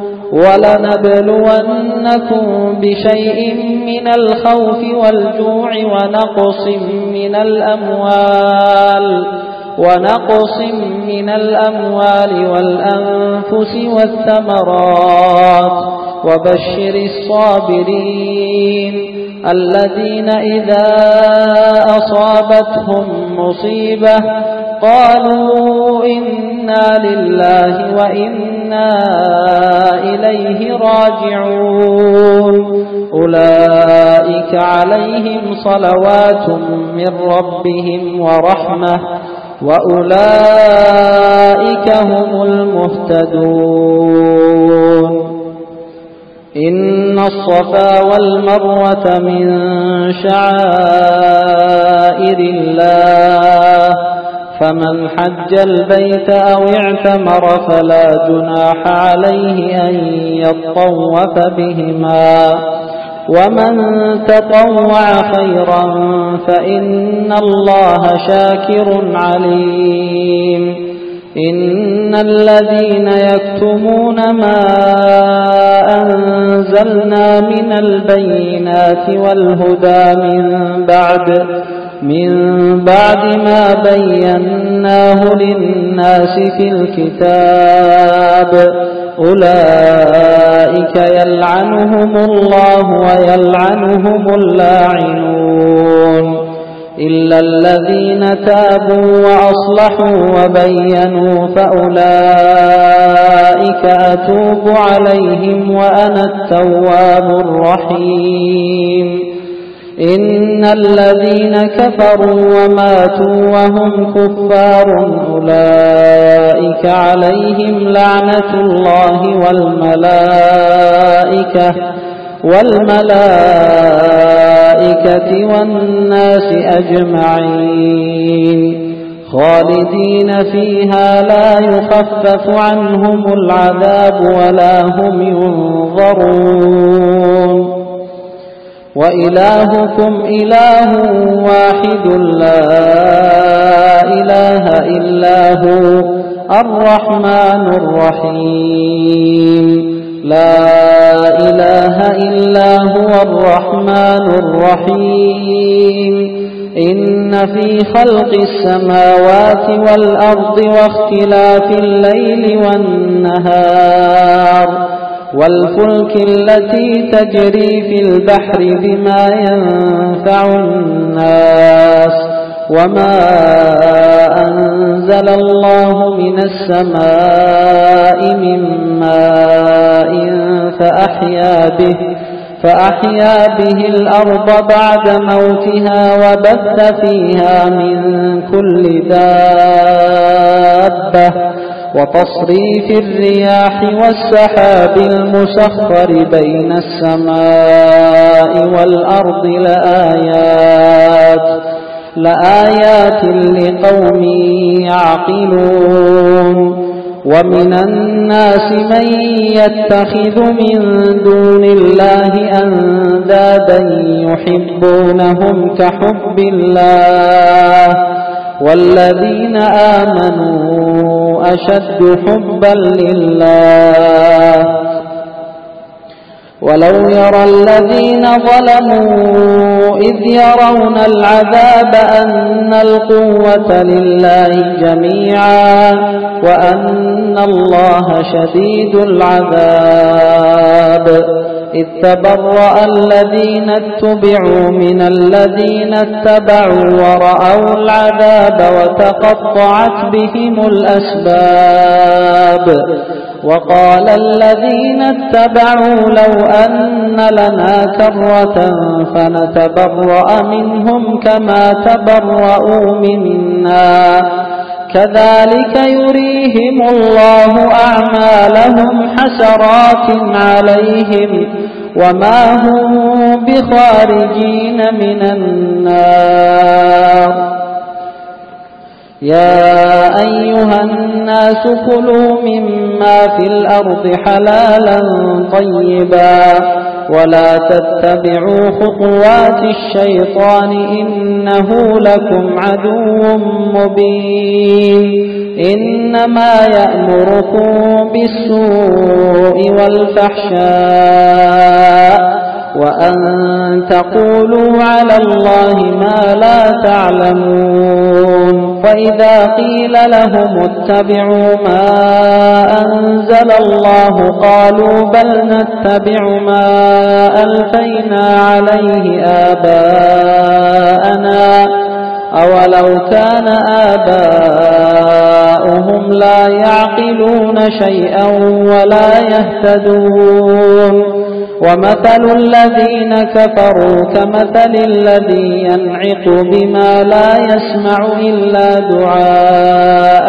ولنبلونكم بشيء من الخوف والجوع ونقص من الأموال ونقص من الأموال والأنفس والثمرات وبشر الصابرين الذين إذا أصابتهم مصيبة قالوا إنا لله وإنا إليه راجعون أولئك عليهم صلوات من ربهم ورحمة وأولئك هم المهتدون إن الصفا والمروة من شعائر الله فمن حج البيت أو اعتمر فلا جناح عليه أن يطوف بهما ومن تطوع خيرا فإن الله شاكر عليم إن الذين يكتمون ما أنزلنا من البينات والهدى من بعد من بعد ما بيناه للناس في الكتاب أولئك يلعنهم الله ويلعنهم اللاعنون إلا الذين تابوا وأصلحوا وبينوا فأولئك أتوب عليهم وأنا التواب الرحيم إن الذين كفروا وماتوا وهم كفار أولئك عليهم لعنة الله والملائكة والملائكة والناس أجمعين خالدين فيها لا يخفف عنهم العذاب ولا هم ينظرون وإلهكم إله واحد لا إله إلا هو الرحمن الرحيم لا إله إلا هو الرحمن الرحيم إن في خلق السماوات والأرض واختلاف الليل والنهار والفلك التي تجري في البحر بما ينفع الناس وما أنزل الله من السماء من ماء فأحيا به فأحيا به الأرض بعد موتها وبث فيها من كل دابة وتصريف الرياح والسحاب المسخر بين السماء والأرض لآيات لآيات لقوم يعقلون ومن الناس من يتخذ من دون الله أندادا يحبونهم كحب الله والذين آمنوا أشد حبا لله ولو يرى الذين ظلموا إذ يرون العذاب أن القوة لله جميعا وأن الله شديد العذاب إذ تبرأ الذين اتبعوا من الذين اتبعوا ورأوا العذاب وتقطعت بهم الأسباب وقال الذين اتبعوا لو أن لنا كرة فنتبرأ منهم كما تبرأوا منا كذلك يريهم الله أعمالهم حسرات عليهم وما هم بخارجين من النار يا أيها الناس كلوا مما في الأرض حلالا طيبا ولا تتبعوا خطوات الشيطان إنه لكم عدو مبين إنما يأمركم بالسوء والفحشاء وأن تقولوا على الله ما لا تعلمون وإذا قيل لهم اتبعوا ما أنزل الله قالوا بل نتبع ما ألفينا عليه آباءنا أولو كان آباؤهم لا يعقلون شيئا ولا يهتدون ومثل الذين كفروا كمثل الذي ينعق بما لا يسمع إلا دعاء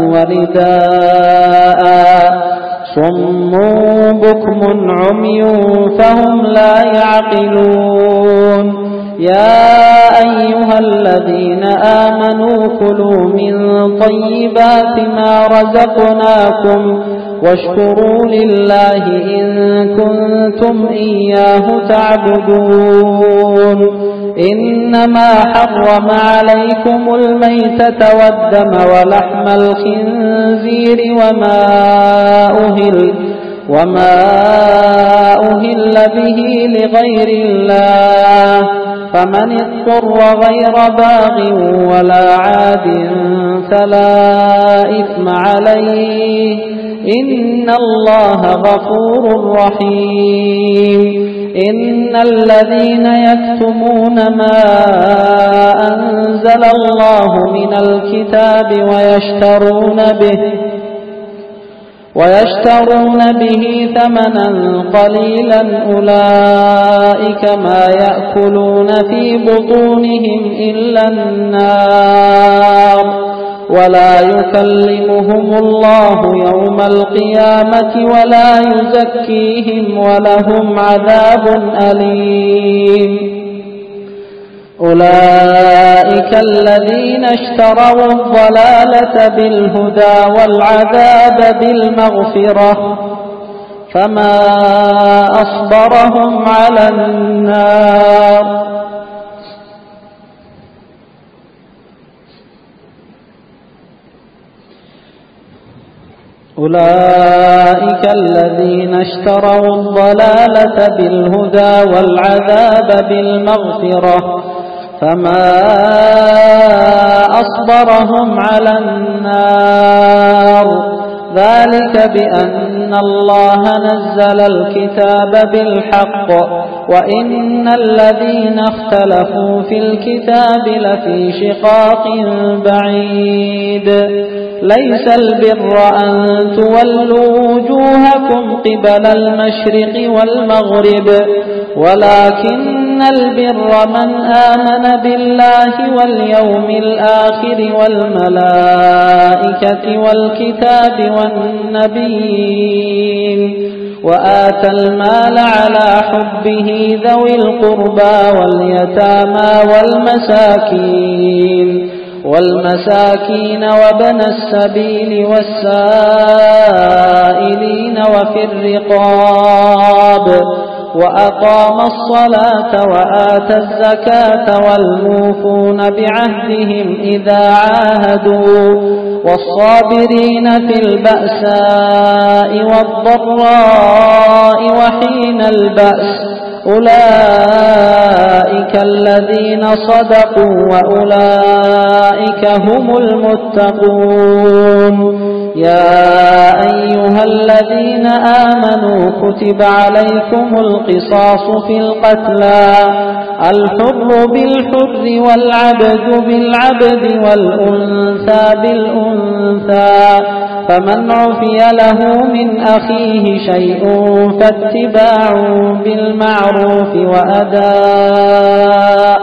ونداء صم بكم عمي فهم لا يعقلون يا أيها الذين آمنوا كلوا من طيبات ما رزقناكم واشكروا لله إن كنتم إياه تعبدون إنما حرم عليكم الميتة والدم ولحم الخنزير وما أهل وما أهل به لغير الله فمن اضطر غير باغ ولا عاد فلا إثم عليه إن الله غفور رحيم إن الذين يكتمون ما أنزل الله من الكتاب ويشترون به ويشترون به ثمنا قليلا أولئك ما يأكلون في بطونهم إلا النار ولا يكلمهم الله يوم القيامة ولا يزكيهم ولهم عذاب أليم أولئك الذين اشتروا الضلالة بالهدى والعذاب بالمغفرة فما أصبرهم على النار أولئك أولئك الذين اشتروا الضلالة بالهدى والعذاب بالمغفرة فما أصبرهم على النار ذلك بأن الله نزل الكتاب بالحق وإن الذين اختلفوا في الكتاب لفي شقاق بعيد ليس البر أن تولوا وجوهكم قبل المشرق والمغرب ولكن البر من آمن بالله واليوم الآخر والملائكة والكتاب والنبيين وآتى المال على حبه ذوي القربى واليتامى والمساكين والمساكين وابن السبيل والسائلين وفي الرقاب وأقام الصلاة وآتى الزكاة والموفون بعهدهم إذا عاهدوا والصابرين في البأساء والضراء وحين البأس أولئك الذين صدقوا وأولئك هم المتقون يا أيها الذين آمنوا كتب عليكم القصاص في القتلى الحر بالحر والعبد بالعبد والأنثى بالأنثى فمن عفي له من أخيه شيء فاتباع بالمعروف وأداء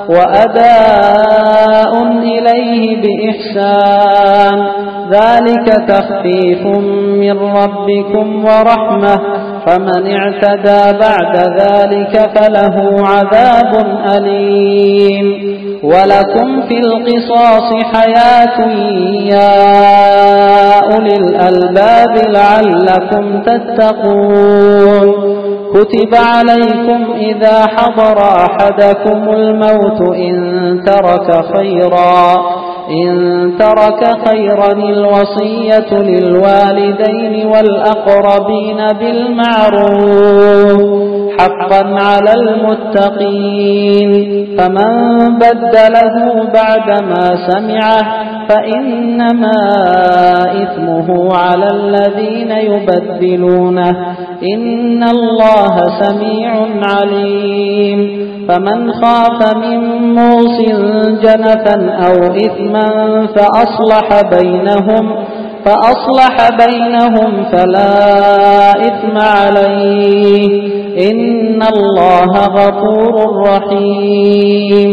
وأداء إليه بإحسان ذلك تخفيف من ربكم ورحمة فمن اعتدى بعد ذلك فله عذاب أليم ولكم في القصاص حياة يا أولي الألباب لعلكم تتقون كتب عليكم إذا حضر أحدكم الموت إن ترك خيرا إن ترك خيرا الوصية للوالدين والأقربين بالمعروف حقا على المتقين فمن بدله بعدما سمعه فإنما إثمه على الذين يبدلونه إن الله سميع عليم فمن خاف من موص جنفا أو إثما فأصلح بينهم فأصلح بينهم فلا إثم عليه إن الله غفور رحيم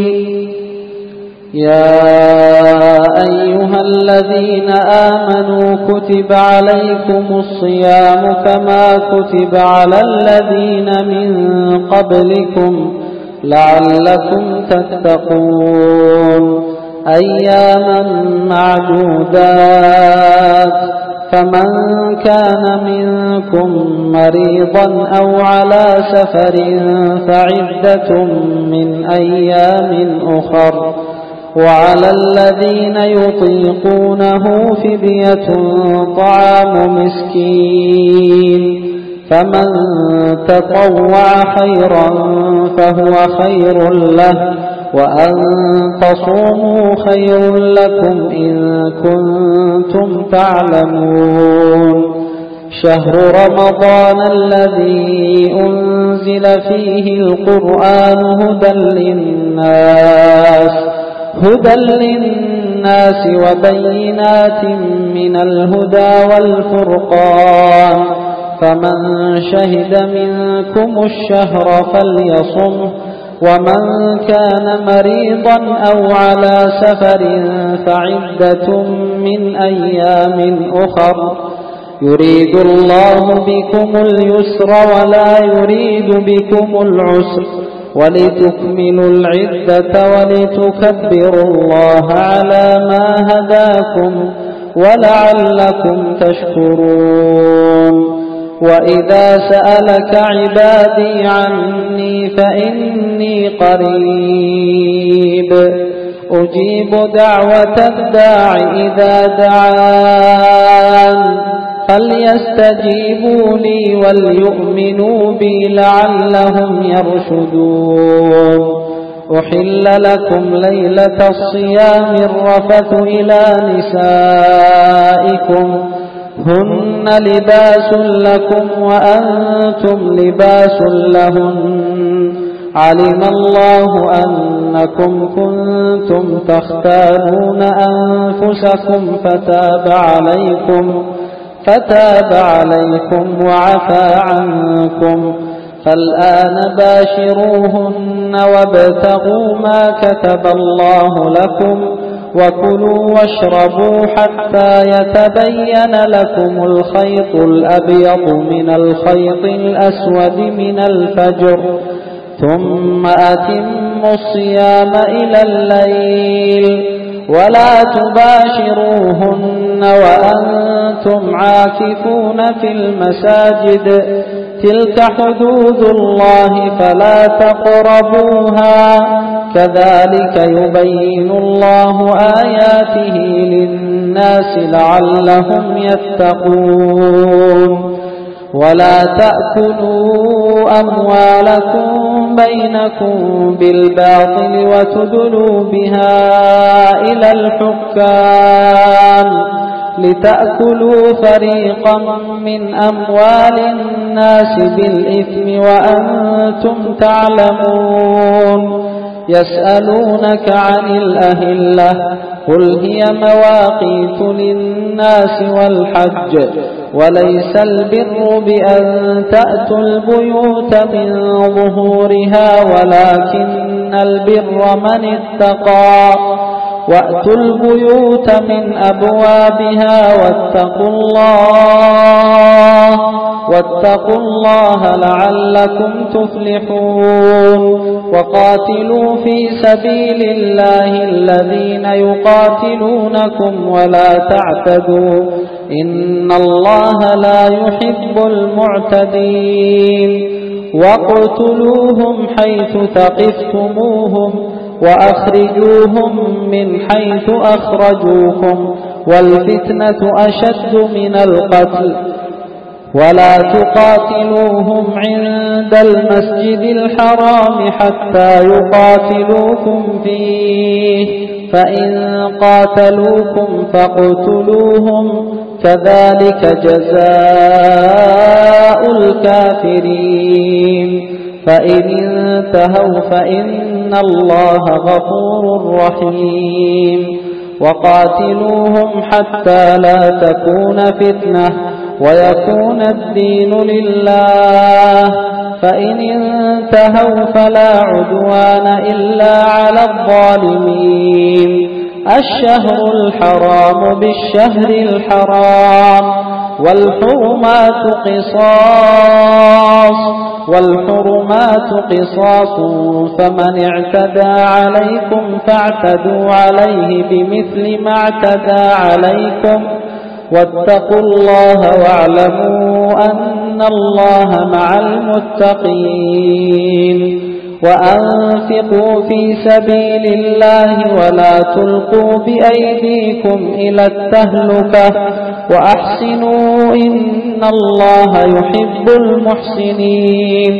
يا أيها الذين آمنوا كتب عليكم الصيام كما كتب على الذين من قبلكم لعلكم تتقون أياما معدودات فمن كان منكم مريضا أو على سفر فعدة من أيام أخر وعلى الذين يطيقونه فدية طعام مسكين فمن تطوع خيرا فهو خير له وأن تصوموا خير لكم إن كنتم تعلمون شهر رمضان الذي أنزل فيه القرآن هدى للناس هدى للناس وبينات من الهدى والفرقان فمن شهد منكم الشهر فليصمه ومن كان مريضا أو على سفر فعدة من أيام أخر يريد الله بكم اليسر ولا يريد بكم العسر ولتكملوا العدة ولتكبروا الله على ما هداكم ولعلكم تشكرون وإذا سألك عبادي عني فإني قريب أجيب دعوة الداع إذا دعان فليستجيبوا لي وليؤمنوا بي لعلهم يرشدون. أحل لكم ليلة الصيام الرفث إلى نسائكم هن لباس لكم وأنتم لباس لهن علم الله أنكم كنتم تختانون أنفسكم فتاب عليكم فتاب عليكم وعفى عنكم فالآن باشروهن وابتغوا ما كتب الله لكم وكلوا واشربوا حتى يتبين لكم الخيط الأبيض من الخيط الأسود من الفجر ثم أتموا الصيام إلى الليل ولا تباشروهن وأنتم عاكفون في المساجد تلك حدود الله فلا تقربوها كذلك يبين الله آياته للناس لعلهم يتقون. ولا تأكلوا أموالكم بينكم بالباطل وتدلوا بها إلى الحكام لتأكلوا فريقا من أموال الناس بالإثم وأنتم تعلمون. يسألونك عن الأهلة قل هي مواقيت للناس والحج وليس البر بأن تأتوا البيوت من ظهورها ولكن البر من اتقى وأتوا البيوت من أبوابها واتقوا الله واتقوا الله لعلكم تفلحون. وقاتلوا في سبيل الله الذين يقاتلونكم ولا تعتدوا إن الله لا يحب المعتدين. واقتلوهم حيث ثقفتموهم وأخرجوهم من حيث أخرجوكم والفتنة أشد من القتل ولا تقاتلوهم عند المسجد الحرام حتى يقاتلوكم فيه فإن قاتلوكم فاقتلوهم كذلك جزاء الكافرين. فإن انتهوا فإن الله غفور رحيم. وقاتلوهم حتى لا تكون فتنة ويكون الدين لله فإن انتهوا فلا عدوان إلا على الظالمين. الشهر الحرام بالشهر الحرام والحرمات قصاص والحرمات قصاص فمن اعتدى عليكم فاعتدوا عليه بمثل ما اعتدى عليكم واتقوا الله واعلموا أن الله مع المتقين. وأنفقوا في سبيل الله ولا تلقوا بأيديكم إلى التهلكة وأحسنوا إن الله يحب المحسنين.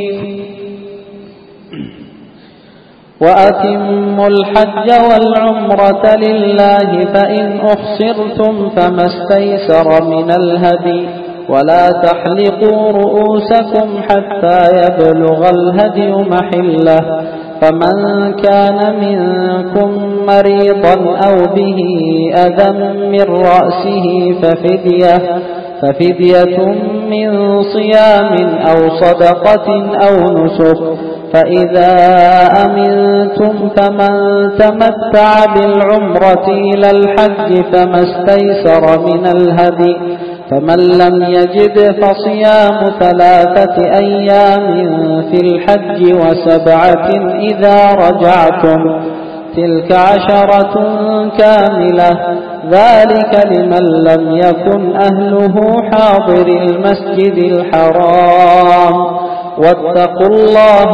وأتموا الحج والعمرة لله فإن أحصرتم فما استيسر من الهدي ولا تحلقوا رؤوسكم حتى يبلغ الهدي محله فمن كان منكم مريضا أو به أذى من رأسه ففدية ففدية من صيام أو صدقة أو نسك فإذا أمنتم فمن تمتع بالعمرة إلى الحج فما استيسر من الهدي فمن لم يجد فصيام ثلاثة أيام في الحج وسبعة إذا رجعتم تلك عشرة كاملة ذلك لمن لم يكن أهله حاضر المسجد الحرام واتقوا الله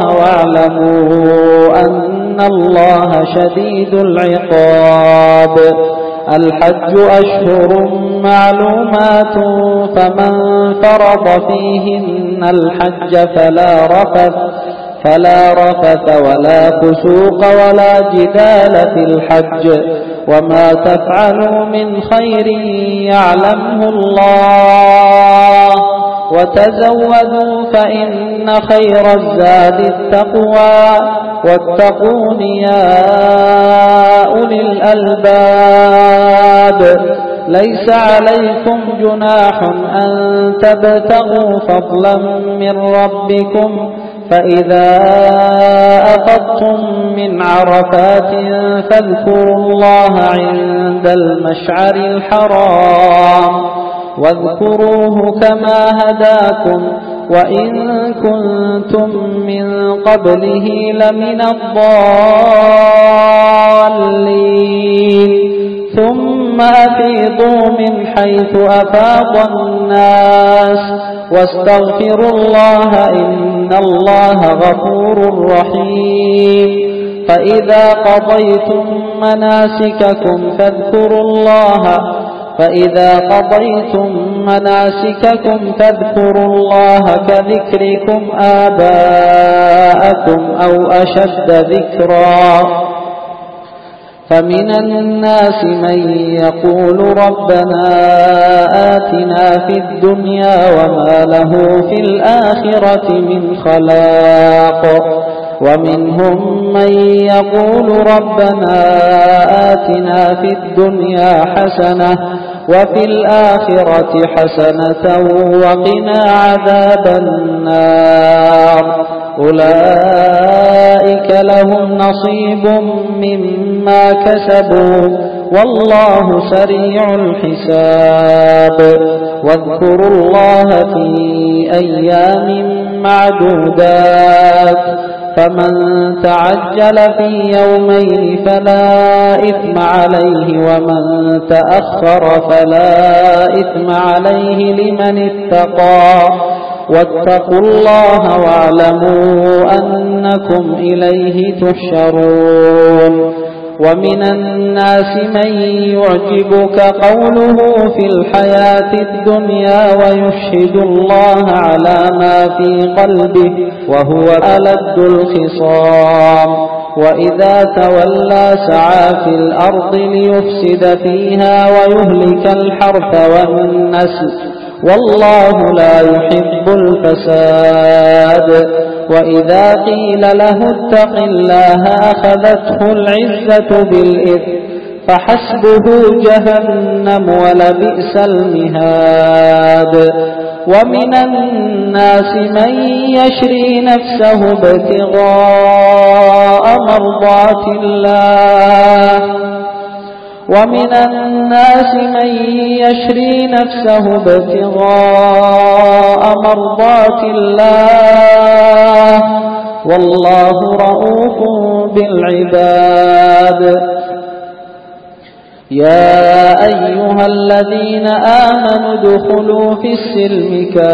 واعلموا أن الله شديد العقاب. الحج أشهر معلومات فمن فرض فيهن الحج فلا رفث فلا رفث ولا فسوق ولا جدال في الحج وما تفعلوا من خير يعلمه الله وتزودوا فإن خير الزاد التقوى واتقون يا أولي الألباب ليس عليكم جناح أن تبتغوا فضلا من ربكم فإذا أفضتم من عرفات فاذكروا الله عند المشعر الحرام واذكروه كما هداكم وإن كنتم من قبله لمن الضالين ثم أفيضوا من حيث أفاض الناس واستغفروا الله إن الله غفور رحيم فإذا قضيتم مناسككم فاذكروا الله فإذا قضيتم مناسككم فاذكروا الله كذكركم آباءكم أو أشد ذكرا فمن الناس من يقول ربنا آتنا في الدنيا وما له في الآخرة من خلاق ومنهم من يقول ربنا آتنا في الدنيا حسنة وفي الآخرة حسنة وقنا عذاب النار أولئك لهم نصيب مما كسبوا والله سريع الحساب واذكروا الله في أيام معدودات فمن تعجل في يومين فلا إثم عليه ومن تأخر فلا إثم عليه لمن اتقى واتقوا الله واعلموا أنكم إليه تحشرون ومن الناس من يعجبك قوله في الحياة الدنيا ويشهد الله على ما في قلبه وهو ألد الخصام وإذا تولى سعى في الأرض ليفسد فيها ويهلك الحرث والنسل والله لا يحب الفساد وإذا قيل له اتق الله أخذته العزة بالإثم فحسبه جهنم ولبئس المهاد ومن الناس من يشري نفسه ابتغاء مرضات الله ومن الناس من يشري نفسه ابتغاء مرضات الله والله رؤوف بالعباد يا أيها الذين آمنوا ادخلوا في السلم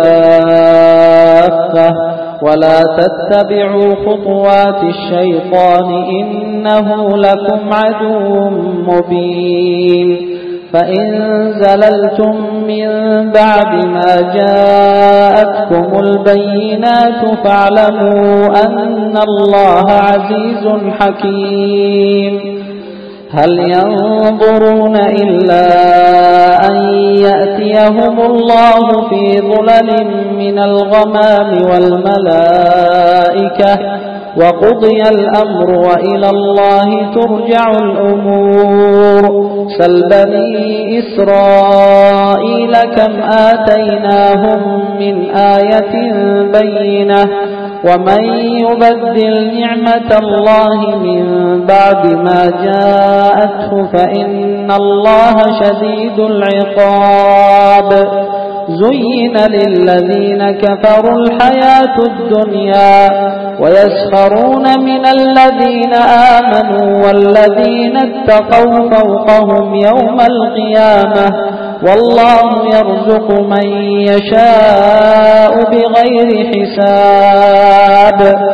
كافة ولا تتبعوا خطوات الشيطان إنه لكم عدو مبين فإن زللتم من بعد ما جاءتكم البينات فاعلموا أن الله عزيز حكيم هل ينظرون إلا أن يأتيهم الله في ظلل من الغمام والملائكة وقضي الأمر وإلى الله ترجع الأمور سل بني إسرائيل كم آتيناهم من آية بينة ومن يبدل نعمة الله من بعد ما جاءته فإن الله شديد العقاب زين للذين كفروا الحياة الدنيا ويسخرون من الذين آمنوا والذين اتقوا فوقهم يوم القيامة والله يرزق من يشاء بغير حساب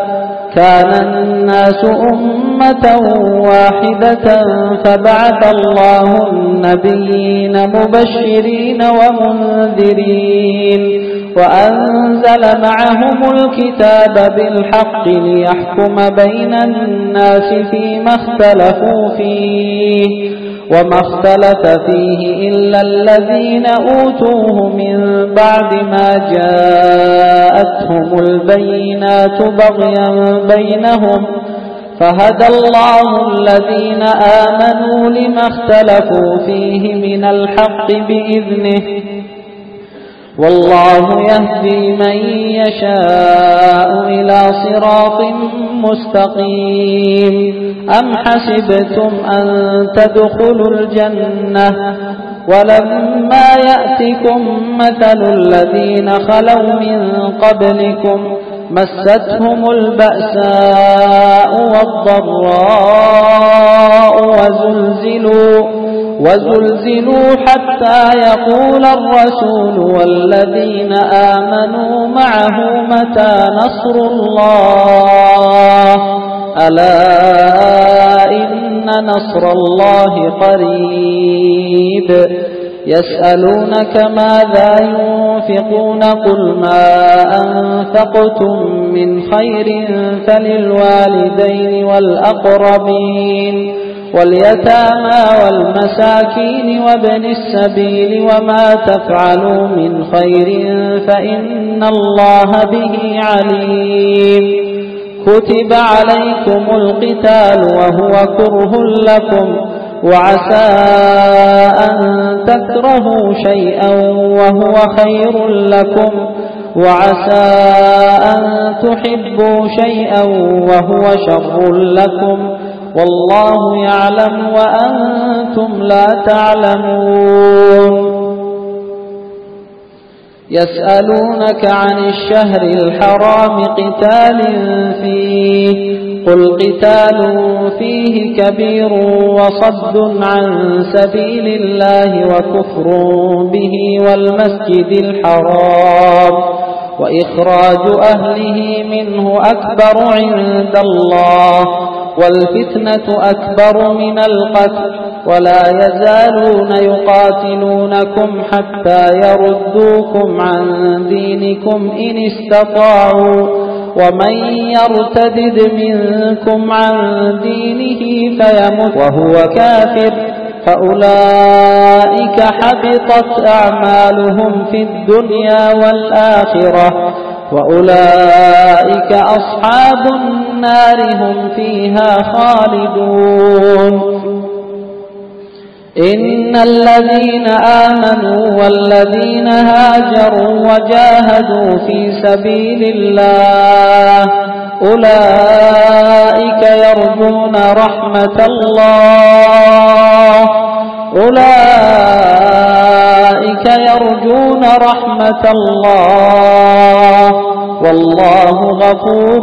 كان الناس أمة واحدة فبعث الله النبيين مبشرين ومنذرين وأنزل معهم الكتاب بالحق ليحكم بين الناس فيما اختلفوا فيه وما اختلف فيه إلا الذين أوتوه من بعد ما جاءتهم البينات بغيا بينهم فهدى الله الذين آمنوا لما اختلفوا فيه من الحق بإذنه والله يهدي من يشاء إلى صراط مستقيم أم حسبتم أن تدخلوا الجنة ولما يأتكم مثل الذين خلوا من قبلكم مستهم البأساء والضراء وزلزلوا وزلزلوا حتى يقول الرسول والذين آمنوا معه متى نصر الله ألا إن نصر الله قريب يسألونك ماذا ينفقون قل ما أنفقتم من خير فللوالدين والأقربين واليتامى والمساكين وابن السبيل وما تفعلوا من خير فإن الله به عليم كتب عليكم القتال وهو كره لكم وعسى أن تكرهوا شيئا وهو خير لكم وعسى أن تحبوا شيئا وهو شر لكم والله يعلم وأنتم لا تعلمون يسألونك عن الشهر الحرام قتال فيه قل قتال فيه كبير وصد عن سبيل الله وكفر به والمسجد الحرام وإخراج أهله منه أكبر عند الله والفتنة أكبر من القتل ولا يزالون يقاتلونكم حتى يردوكم عن دينكم إن استطاعوا ومن يرتدد منكم عن دينه فيمت وهو كافر فأولئك حبطت أعمالهم في الدنيا والآخرة وأولئك أصحاب النار هم فيها خالدون إن الذين آمنوا والذين هاجروا وجاهدوا في سبيل الله أولئك يرجون رحمة الله أولئك يرجون رحمة الله والله غفور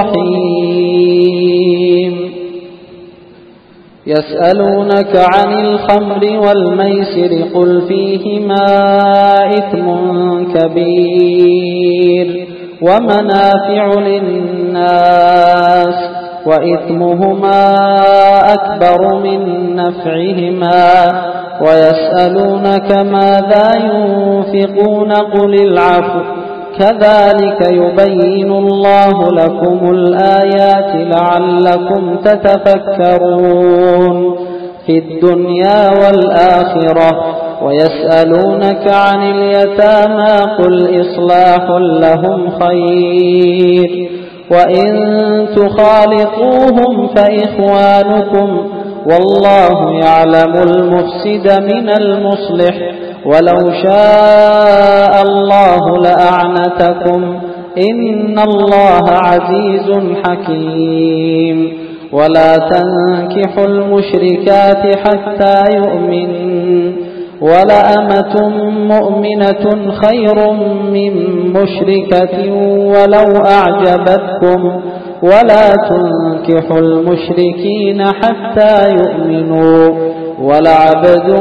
رحيم يسألونك عن الخمر والميسر قل فيهما إثم كبير ومنافع للناس وإثمهما أكبر من نفعهما ويسألونك ماذا ينفقون قل العفو كذلك يبين الله لكم الآيات لعلكم تتفكرون في الدنيا والآخرة ويسألونك عن اليتامى قل إصلاح لهم خير وإن تخالطوهم فإخوانكم والله يعلم المفسد من المصلح ولو شاء الله لأعنتكم إن الله عزيز حكيم ولا تنكحوا المشركات حتى يؤمن ولأمة مؤمنة خير من مشركة ولو أعجبتكم ولا تنكحوا المشركين حتى يؤمنوا ولعبد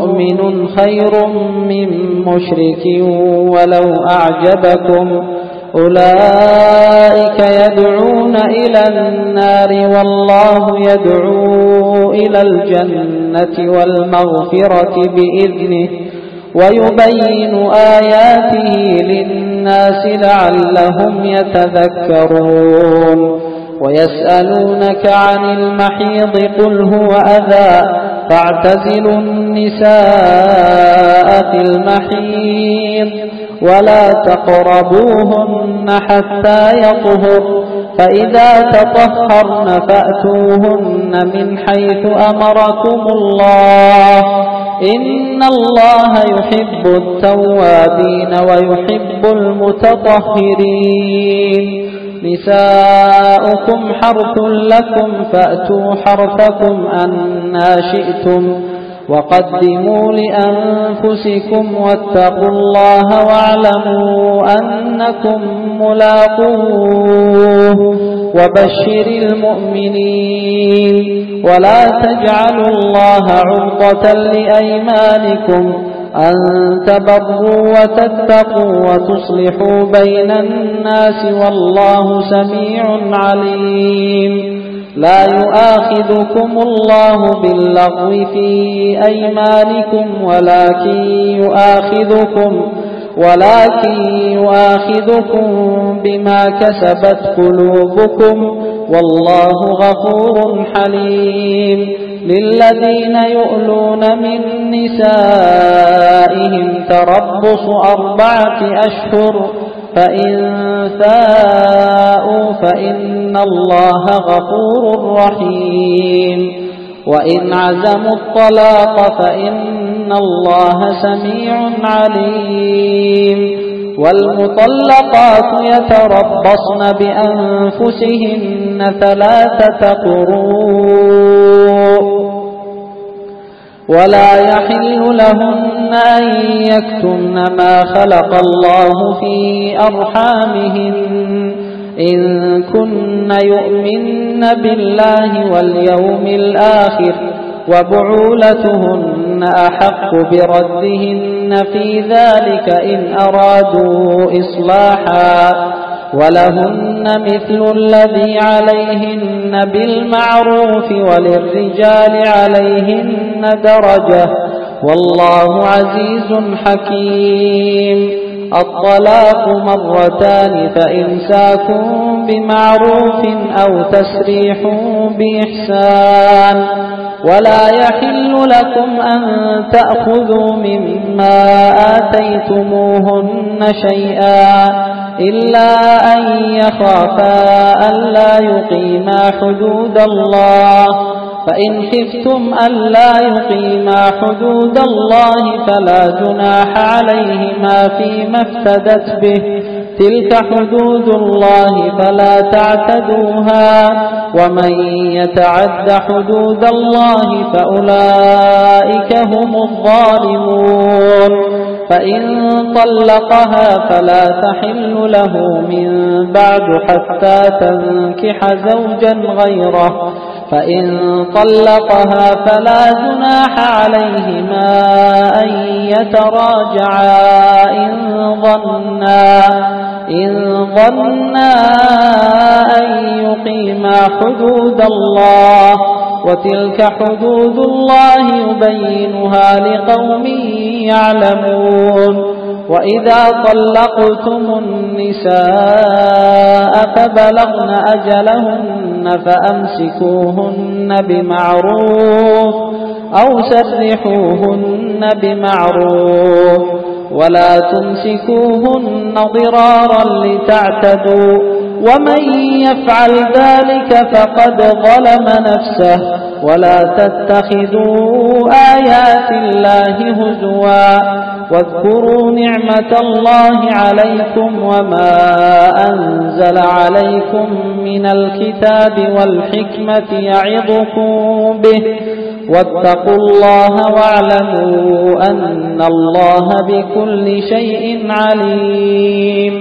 مؤمن خير من مشرك ولو أعجبكم أولئك يدعون إلى النار والله يدعو إلى الجنة والمغفرة بإذنه ويبين آياته للناس لعلهم يتذكرون ويسألونك عن المحيض قل هو أذى فاعتزلوا النساء في المحيض ولا تقربوهن حتى يطهر فإذا تطهرن فأتوهن من حيث أمركم الله إن الله يحب التوابين ويحب المتطهرين نساؤكم حرث لكم فأتوا حرثكم أنى شئتم وقدموا لأنفسكم واتقوا الله واعلموا أنكم ملاقوه وبشر المؤمنين ولا تجعلوا الله عرضة لأيمانكم أن تبروا وتتقوا وتصلحوا بين الناس والله سميع عليم لا يؤاخذكم الله باللغو في أيمانكم ولكن يؤاخذكم ولكن يؤاخذكم بما كسبت قلوبكم والله غفور حليم للذين يؤلون من نسائهم تربص أربعة أشهر فإن فاءوا فإن الله غفور رحيم وإن عزموا الطلاق فإن الله سميع عليم والمطلقات يتربصن بأنفسهن ثلاثة قروء ولا يحل لهن أن يكتمن ما خلق الله في أرحامهن إن كن يؤمن بالله واليوم الآخر وبعولتهن أحق بردهن في ذلك إن أرادوا إصلاحا ولهن مثل الذي عليهن بالمعروف وللرجال عليهن درجة والله عزيز حكيم الطلاق مرتان فإمساك بمعروف أو تسريح بإحسان ولا يحل لكم أن تأخذوا مما آتيتموهن شيئا إلا أن يخافا ألا يقيما حدود الله فإن خفتم ألا يقيما حدود الله فلا جناح عليهما فيما افتدت به تلك حدود الله فلا تعتدوها ومن يتعد حدود الله فأولئك هم الظالمون فإن طلقها فلا تحل له من بعد حتى تنكح زوجا غيره فإن طلقها فلا جناح عليهما أن يتراجعا إن ظنا إن ظنا أن يقيما حدود الله وتلك حدود الله يبينها لقوم يعلمون وإذا طلقتم النساء فبلغن أجلهن فأمسكوهن بمعروف أو سرحوهن بمعروف ولا تمسكوهن ضرارا لتعتدوا ومن يفعل ذلك فقد ظلم نفسه ولا تتخذوا آيات الله هزوا واذكروا نعمة الله عليكم وما أنزل عليكم من الكتاب والحكمة يعظكم به واتقوا الله واعلموا أن الله بكل شيء عليم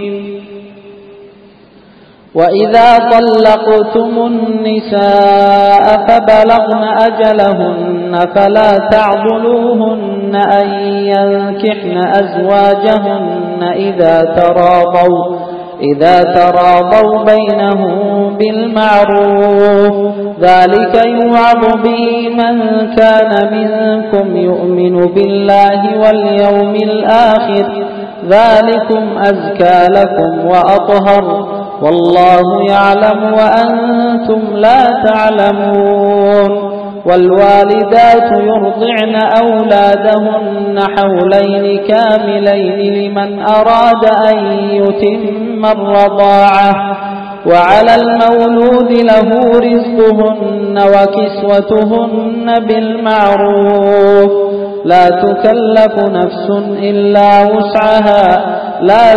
وإذا طلقتم النساء فبلغن أجلهن فلا تعضلوهن أن ينكحن أزواجهن إذا تراضوا إذا تراضوا بينهم بالمعروف ذلك يوعظ به من كان منكم يؤمن بالله واليوم الآخر ذلكم أزكى لكم وأطهر والله يعلم وأنتم لا تعلمون والوالدات يرضعن أولادهن حولين كاملين لمن أراد أن يتم الرضاعة وعلى المولود له رزقهن وكسوتهن بالمعروف لا تكلف نفس إلا وسعها لا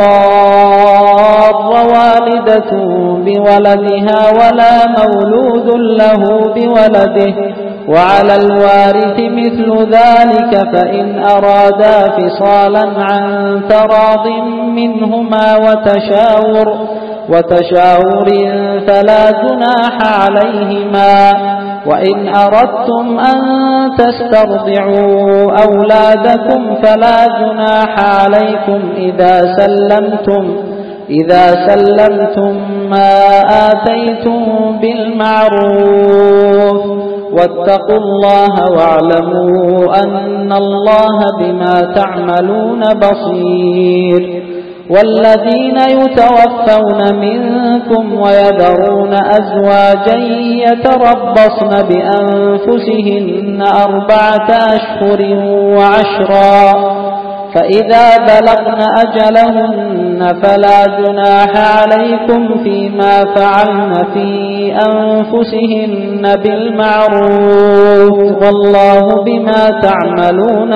تضار والدة بولدها ولا مولود له بولده وعلى الوارث مثل ذلك فإن أرادا فصالا عن تراض منهما وتشاور وتشاور فلا جناح عليهما وإن أردتم أن تسترضعوا أولادكم فلا جناح عليكم إذا سلمتم إذا سلمتم ما آتيتم بالمعروف واتقوا الله واعلموا أن الله بما تعملون بصير والذين يتوفون منكم ويذرون أزواجا يتربصن بأنفسهن أربعة أشهر وعشرا فإذا بلغن أجلهن فلا جناح عليكم فيما فعلن في أنفسهن بالمعروف والله بما تعملون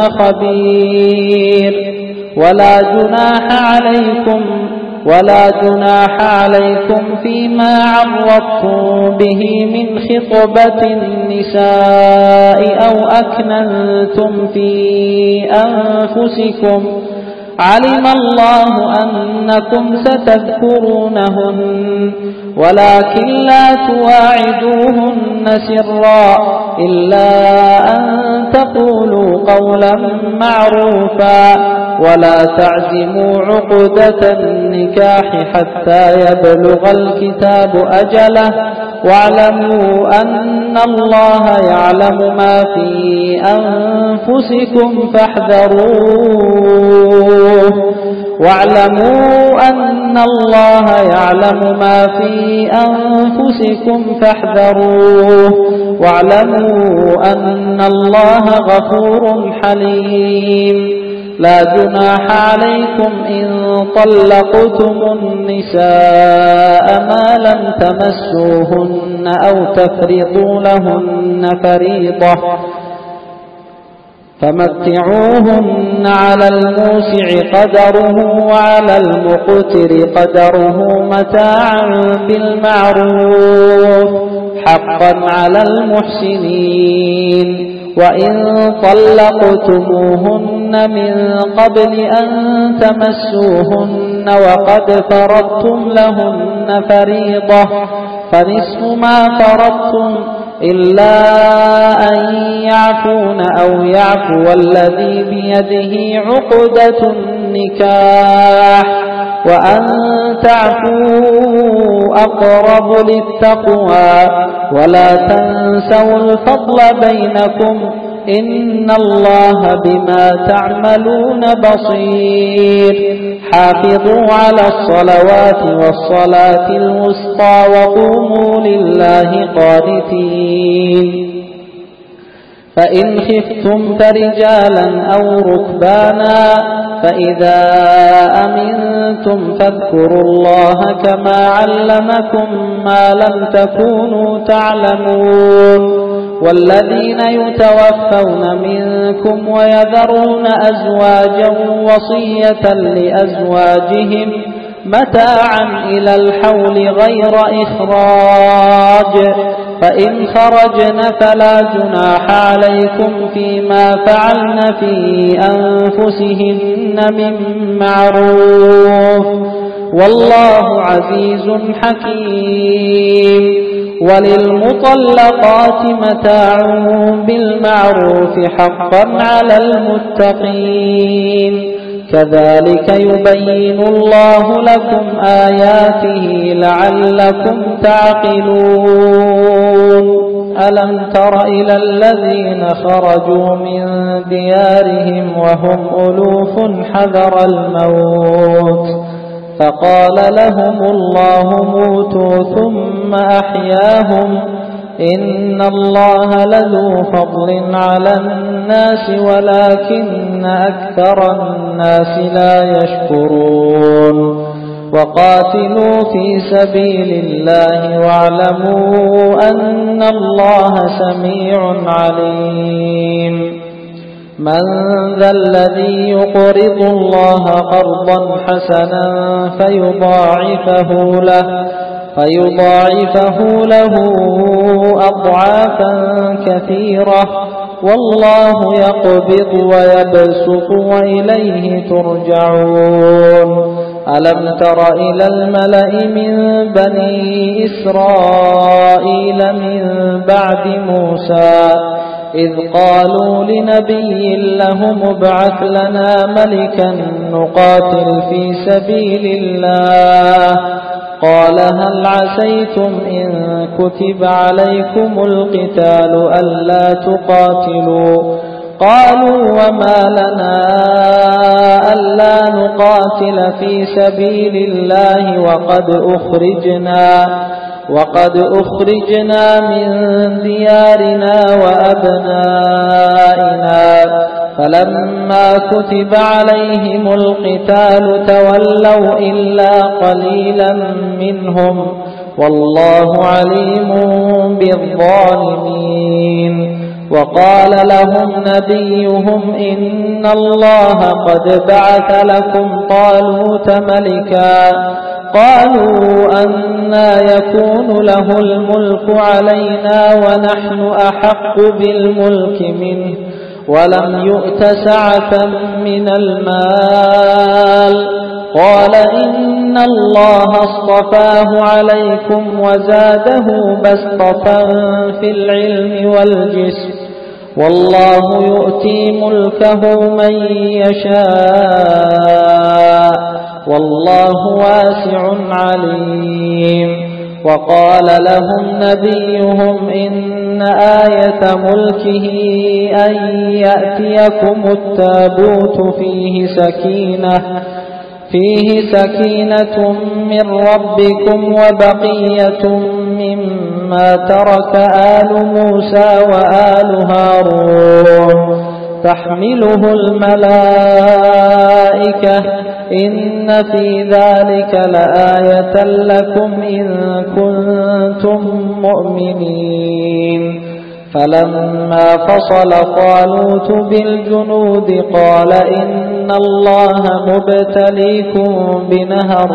خبير ولا جناح عليكم ولا جناح عليكم فيما عرضتم به من خطبة النساء أو أكننتم في أنفسكم علم الله أنكم ستذكرونهن ولكن لا تواعدوهن سرا إلا أن تقولوا قولا معروفا ولا تعزموا عقدة النكاح حتى يبلغ الكتاب أجله واعلموا أن الله يعلم ما في أنفسكم فاحذروه واعلموا أن الله يعلم ما في أنفسكم فاحذروه واعلموا أن الله غفور حليم لا جناح عليكم إن طلقتم النساء ما لم تمسوهن أو تفرضوا لهن فريضة فمتعوهن على الموسع قدره وعلى المقتر قدره متاعا بالمعروف حقا على المحسنين وإن طلقتموهن من قبل أن تمسوهن وقد فرضتم لهن فريضة فنصف ما فرضتم إلا أن يعفون أو يعفو الذي بيده عقدة النكاح وأن تعفوا أقرب للتقوى ولا تنسوا الفضل بينكم إن الله بما تعملون بصير حافظوا على الصلوات والصلاة الوسطى وقوموا لله قانتين فإن خفتم فرجالا أو ركبانا فإذا أمنتم فاذكروا الله كما علمكم ما لم تكونوا تعلمون والذين يتوفون منكم ويذرون أزواجا وصية لأزواجهم متاعا إلى الحول غير إخراج فإن خرجن فلا جناح عليكم فيما فعلن في أنفسهن من معروف والله عزيز حكيم وللمطلقات متاع بالمعروف حقا على المتقين كذلك يبين الله لكم آياته لعلكم تعقلون ألم تر إلى الذين خرجوا من ديارهم وهم ألوف حذر الموت فقال لهم الله موتوا ثم أحياهم إن الله لذو فضل على الناس ولكن أكثر الناس لا يشكرون وقاتلوا في سبيل الله واعلموا أن الله سميع عليم من ذا الذي يقرض الله قرضا حسنا فيضاعفه له فيضاعفه له أضعافا كثيرة والله يقبض ويبسط وإليه ترجعون ألم تر إلى الملأ من بني إسرائيل من بعد موسى إذ قالوا لنبي لهم ابعث لنا ملكا نقاتل في سبيل الله قال هل عسيتم إن كتب عليكم القتال ألا تقاتلوا قالوا وما لنا ألا نقاتل في سبيل الله وقد أخرجنا وقد أخرجنا من ديارنا وأبنائنا فلما كتب عليهم القتال تولوا إلا قليلا منهم والله عليم بالظالمين وقال لهم نبيهم إن الله قد بعث لكم طالوت ملكا قالوا أنى يكون له الملك علينا ونحن أحق بالملك منه ولم يؤت سعة من المال قال إن الله اصطفاه عليكم وزاده بسطة في العلم والجسم والله يؤتي ملكه من يشاء والله واسع عليم وقال لهم نبيهم إن آية ملكه أن يأتيكم التابوت فيه سكينة فيه سكينة من ربكم وبقية مما ترك آل موسى وآل هارون تحمله الملائكة إن في ذلك لآية لكم إن كنتم مؤمنين فلما فصل طالوت بالجنود قال إن الله مبتليكم بنهر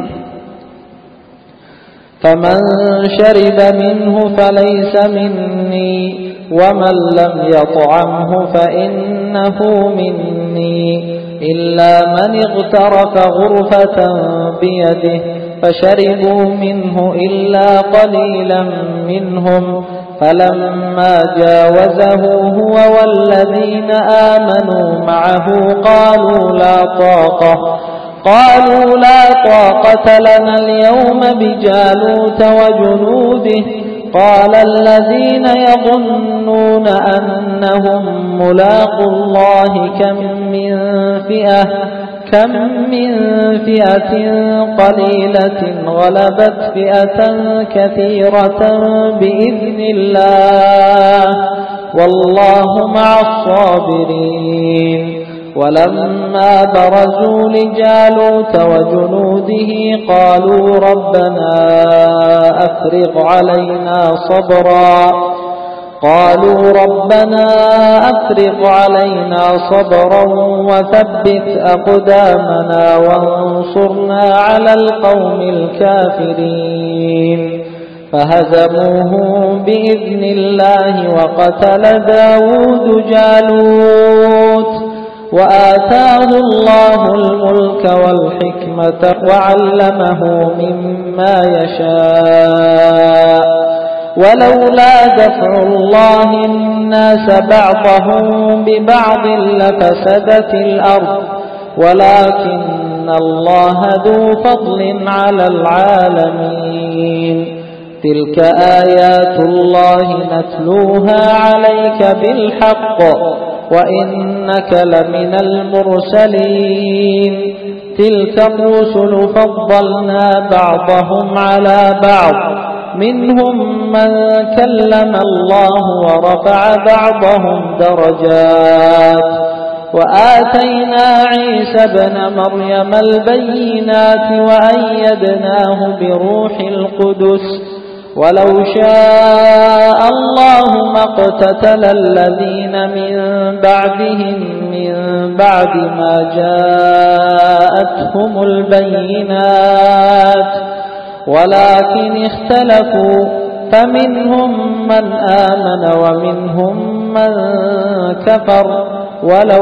فمن شرب منه فليس مني ومن لم يطعمه فإنه مني إلا من اغترف غرفة بيده فشربوا منه إلا قليلا منهم فلما جاوزه هو والذين آمنوا معه قالوا لا طاقة قالوا لا طاقة لنا اليوم بجالوت وجنوده قال الذين يظنون أنهم ملاقوا الله كم من فئة كم من فئة قليلة غلبت فئة كثيرة بإذن الله والله مع الصابرين ولما برزوا لجالوت وجنوده قالوا ربنا أفرغ علينا صبرا قالوا ربنا أفرغ علينا صبرا وثبت أقدامنا وانصرنا على القوم الكافرين فهزموهم بإذن الله وقتل داود جالوت وآتاه الله الملك والحكمة وعلمه مما يشاء ولولا دفع الله الناس بعضهم ببعض لفسدت الأرض ولكن الله ذو فضل على العالمين. تلك آيات الله نتلوها عليك بالحق وإنك لمن المرسلين. تلك الرسل فضلنا بعضهم على بعض، منهم من كلم الله ورفع بعضهم درجات، وآتينا عيسى ابن مريم البينات وأيدناه بروح القدس. ولو شاء الله ما اقتتل الذين من بعدهم من بعد ما جاءتهم البينات، ولكن اختلفوا فمنهم من آمن ومنهم من كفر. ولو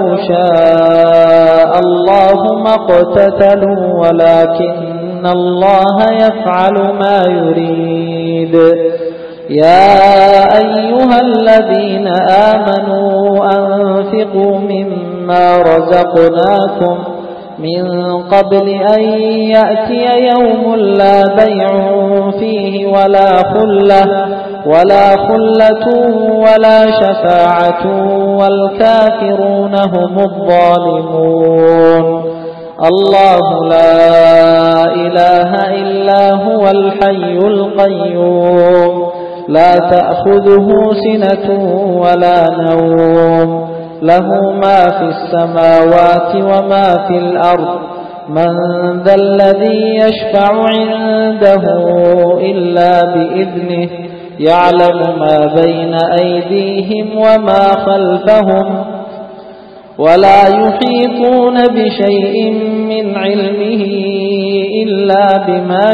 شاء الله ما اقتتلوا ولكن الله يفعل ما يريد. يا أيها الذين آمنوا أنفقوا مما رزقناكم من قبل أن يأتي يوم لا بيع فيه ولا خلة ولا خلة ولا شفاعة والكافرون هم الظالمون. الله لا إله إلا هو الحي القيوم لا تأخذه سنة ولا نوم، له ما في السماوات وما في الأرض. من ذا الذي يشفع عنده إلا بإذنه، يعلم ما بين أيديهم وما خلفهم، ولا يحيطون بشيء من علمه إلا بما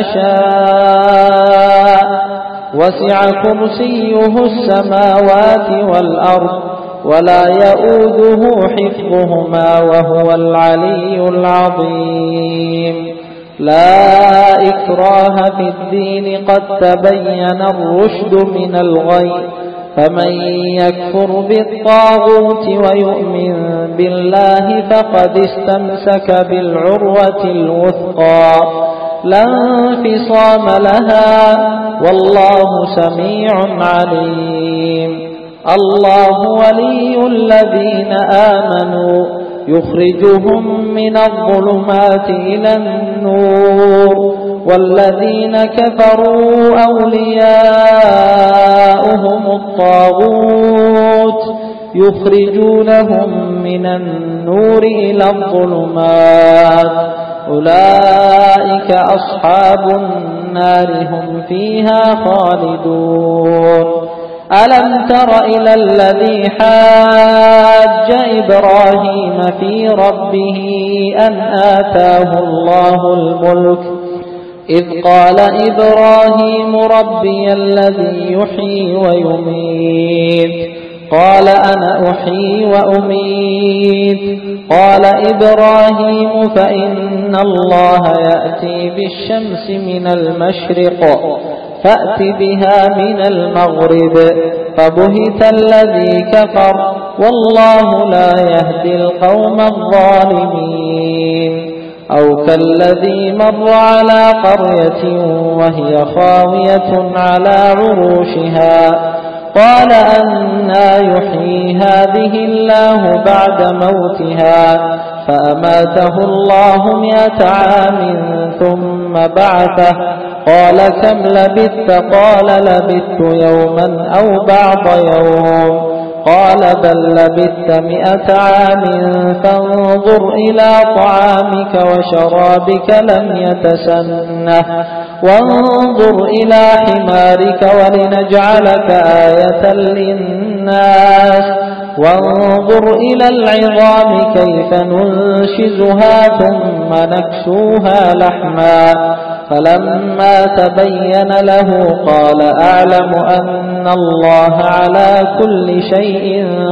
شاء. وسع كرسيه السماوات والأرض ولا يؤوده حفظهما وهو العلي العظيم. لا إكراه في الدين قد تبين الرشد من الغي، فمن يكفر بالطاغوت ويؤمن بالله فقد استمسك بالعروة الوثقى لا انفصام لها، والله سميع عليم. الله ولي الذين آمنوا يخرجهم من الظلمات إلى النور، والذين كفروا أولياؤهم الطاغوت يخرجونهم من النور إلى الظلمات. أولئك أصحاب النار هم فيها خالدون. ألم تر إلى الذي حاج إبراهيم في ربه أن آتاه الله الملك، إذ قال إبراهيم ربي الذي يحيي ويميت، قال أنا أحيي وأميت. قال إبراهيم فإن الله يأتي بالشمس من المشرق فأت بها من المغرب، فبهت الذي كفر والله لا يهدي القوم الظالمين. أو كالذي مر على قرية وهي خاوية على عروشها، قال أنى يحيي هذه الله بعد موتها، فأماته الله مئة عام ثم بعثه، قال كم لبثت؟ قال لبثت يوما أو بعض يوم، قال بل لبثت مئة عام فانظر إلى طعامك وشرابك لم يتسنه، وانظر إلى حمارك ولنجعلك آية للناس، وانظر إلى العظام كيف ننشزها ثم نكسوها لحما، فلما تبين له قال أعلم أن الله على كل شيء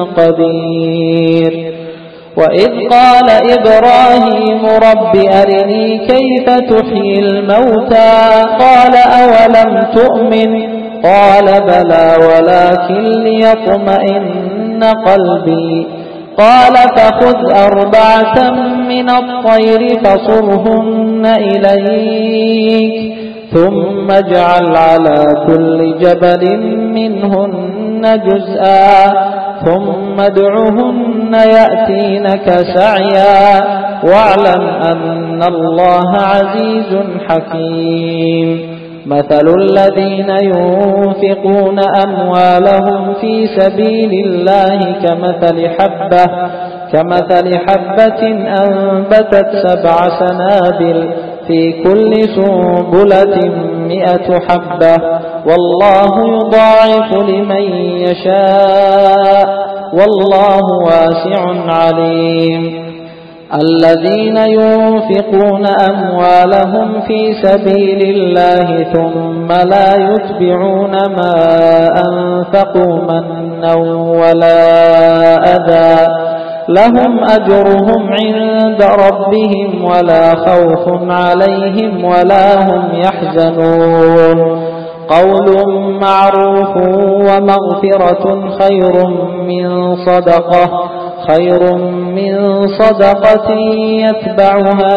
قدير. وإذ قال إبراهيم رب أرني كيف تحيي الموتى، قال أولم تؤمن؟ قال بلى ولكن ليطمئن قلبي، قال فخذ أربعة من الطير فصرهن إليك ثم اجعل على كل جبل منهن جزءا ثم ادعهن يأتينك سعيا واعلم أن الله عزيز حكيم. مثل الذين ينفقون أموالهم في سبيل الله كمثل حبة كمثل حبة أنبتت سبع سنابل في كل سنبلة مئة حبة والله يضاعف لمن يشاء والله واسع عليم. الذين ينفقون أموالهم في سبيل الله ثم لا يتبعون ما أنفقوا منا ولا أذى لهم أجرهم عند ربهم ولا خوف عليهم ولا هم يحزنون. قول معروف ومغفرة خير من صدقة خير من صدقة يتبعها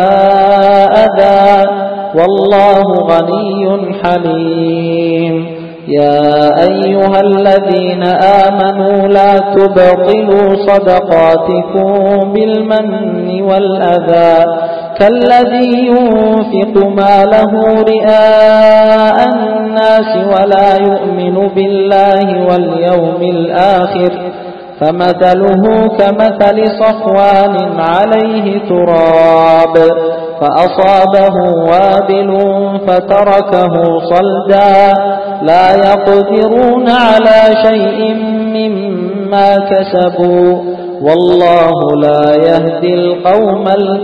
أذى والله غني حليم. يا أيها الذين آمنوا لا تبطلوا صدقاتكم بالمن والأذى كالذي ينفق ماله رئاء الناس ولا يؤمن بالله واليوم الآخر فمثله كمثل صفوان عليه تراب فأصابه وابل فتركه صلدا لا يقدرون على شيء مما كسبوا والله لا يهدي القوم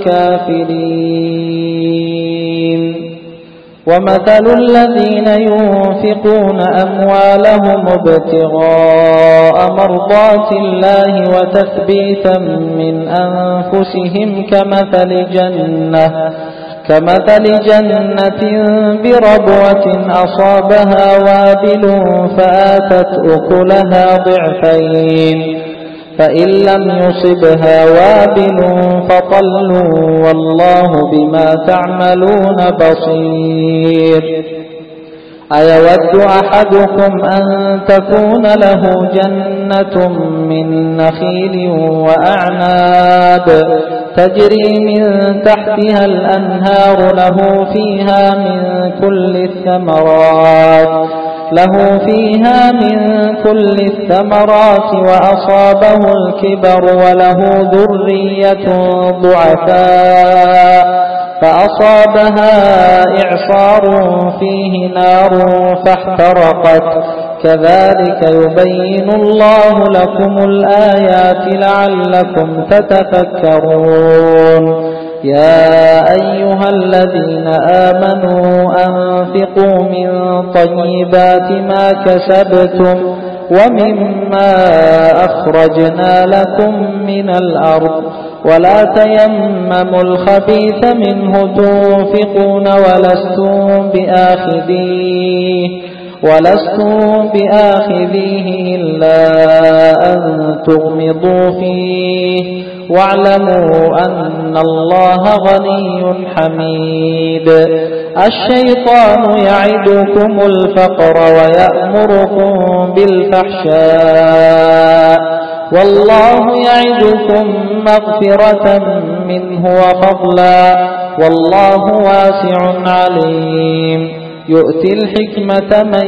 الكافرين. ومثل الذين ينفقون أموالهم ابتغاء مرضات الله وتثبيتا من أنفسهم كمثل جنة كمثل جنة بربوة أصابها وابل فآتت أكلها ضعفين فإن لم يصبها وابل فطل والله بما تعملون بصير. أيود أحدكم أن تكون له جنة من نخيل وأعناب تجري من تحتها الأنهار له فيها من كل الثمرات له فيها من كل الثمرات وأصابه الكبر وله ذرية ضعفاء فأصابها إعصار فيه نار فاحترقت كذلك يبين الله لكم الآيات لعلكم تتفكرون. يا أيها الذين آمنوا أنفقوا من طيبات ما كسبتم ومما أخرجنا لكم من الأرض ولا تيمموا الخبيث منه تنفقون ولستم بآخذيه ولستم بآخذيه إلا أن تغمضوا فيه واعلموا أن الله غني حميد. الشيطان يعدكم الفقر ويأمركم بالفحشاء والله يعدكم مغفرة منه وفضلا والله واسع عليم. يؤتي الحكمة من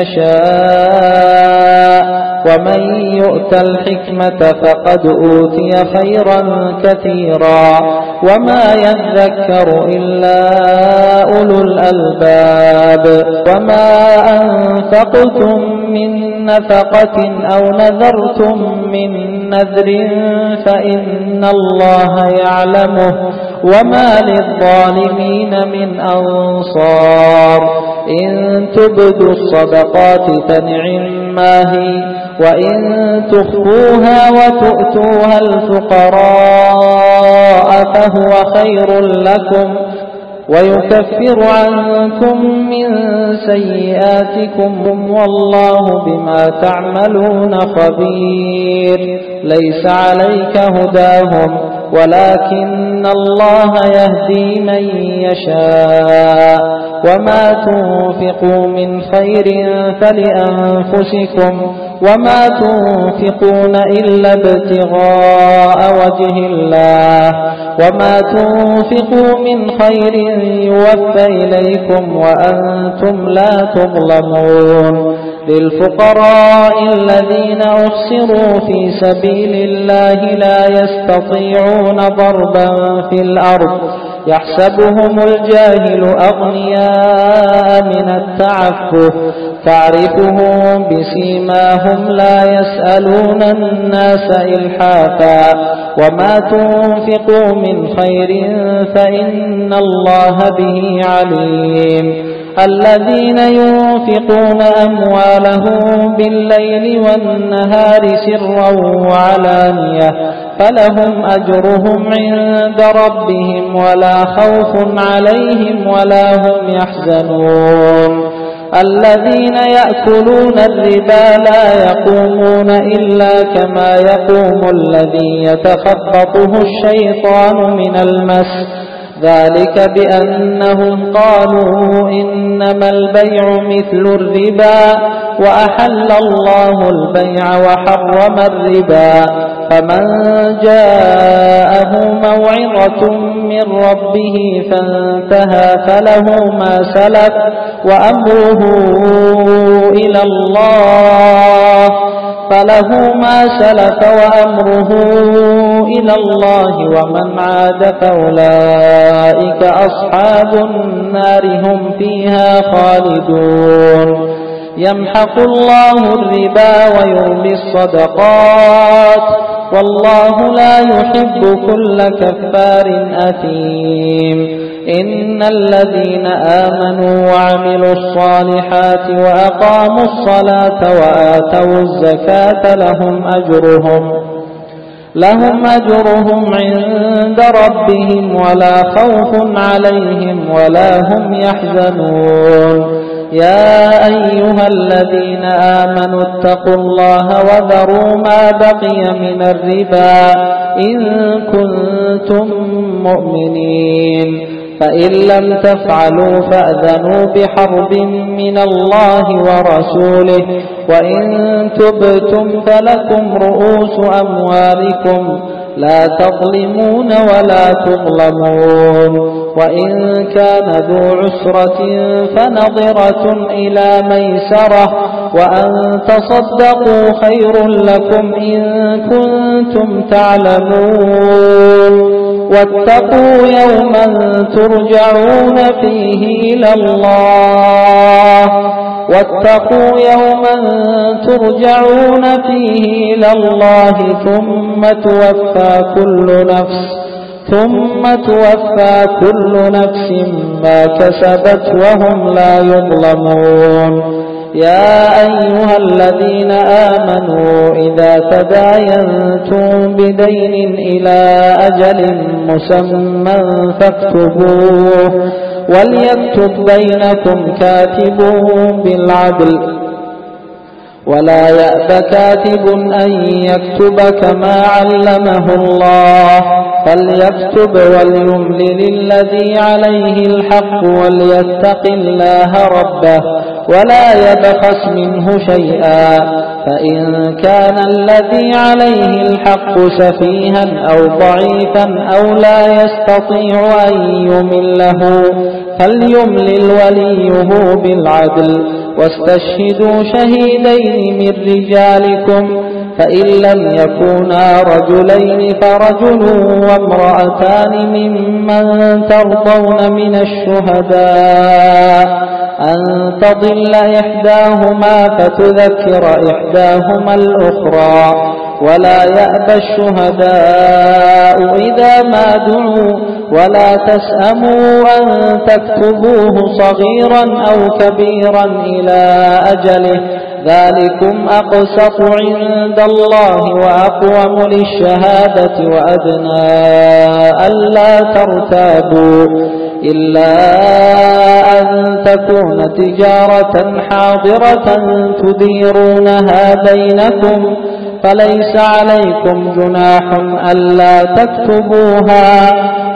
يشاء ومن يؤت الحكمة فقد أوتي خيرا كثيرا وما يذكر إلا أولو الألباب. وما أنفقتم من نفقة أو نذرتم من نذر فإن الله يعلمه وما للظالمين من أنصار. إن تبدوا الصدقات فنعما هي وإن تخفوها وتؤتوها الفقراء فهو خير لكم ويكفر عنكم من سيئاتكم والله بما تعملون خبير. ليس عليك هداهم ولكن الله يهدي من يشاء وما تنفقوا من خير فلأنفسكم وما تنفقون إلا ابتغاء وجه الله وما تنفقوا من خير يوفى إليكم وأنتم لا تظلمون. للفقراء الذين أحصروا في سبيل الله لا يستطيعون ضربا في الأرض يحسبهم الجاهل أغنياء من التعفف تعرفهم بسيماهم لا يسألون الناس إلحافا وما تنفقوا من خير فإن الله به عليم. الذين ينفقون أموالهم بالليل والنهار سرا وعلانية فلهم أجرهم عند ربهم ولا خوف عليهم ولا هم يحزنون. الذين يأكلون الربا لا يقومون إلا كما يقوم الذي يتخبطه الشيطان من المس ذلك بأنهم قالوا إنما البيع مثل الربا وأحل الله البيع وحرم الربا. فمن جاءه موعظة من ربه فانتهى فله ما سلف وأمره إلى الله فله ما سلف وأمره إلى الله ومن عاد فأولئك أصحاب النار هم فيها خالدون. يمحق الله الربا ويربي الصدقات والله لا يحب كل كفار أثيم. إن الذين آمنوا وعملوا الصالحات وأقاموا الصلاة وآتوا الزكاة لهم أجرهم لهم أجرهم عند ربهم ولا خوف عليهم ولا هم يحزنون. يا أيها الذين آمنوا اتقوا الله وذروا ما بقي من الربا إن كنتم مؤمنين فإن لم تفعلوا فأذنوا بحرب من الله ورسوله وإن تبتم فلكم رؤوس أموالكم لا تظلمون ولا تظلمون. وإن كان ذو عسرة فنظرة إلى ميسرة وأن تصدقوا خير لكم إن كنتم تعلمون. واتقوا يوما ترجعون فيه إلى الله واتقوا يوما ترجعون فيه إلى الله ثم توفى كل نفس ثم توفى كل نفس ما كسبت وهم لا يظلمون. يا أيها الذين آمنوا إذا تداينتم بدين إلى أجل مسمى فاكتبوه وليكتب بينكم كاتب بالعدل ولا يأب كاتب أن يكتب كما علمه الله فليكتب وليملل الذي عليه الحق وليتق الله ربه ولا يبخس منه شيئا فإن كان الذي عليه الحق سفيها أو ضعيفا أو لا يستطيع أن يمله فليملل وليه بالعدل واستشهدوا شهيدين من رجالكم فإن لم يكونا رجلين فرجل وامرأتان ممن ترضون من الشهداء أن تضل إحداهما فتذكر إحداهما الأخرى ولا يأبى الشهداء إذا ما دعوا ولا تسأموا أن تكتبوه صغيرا أو كبيرا إلى أجله ذلكم أقسط عند الله وأقوم للشهادة وأدنى ألا ترتابوا إلا أن تكون تجارة حاضرة تديرونها بينكم فليس عليكم جناح ألا تكتبوها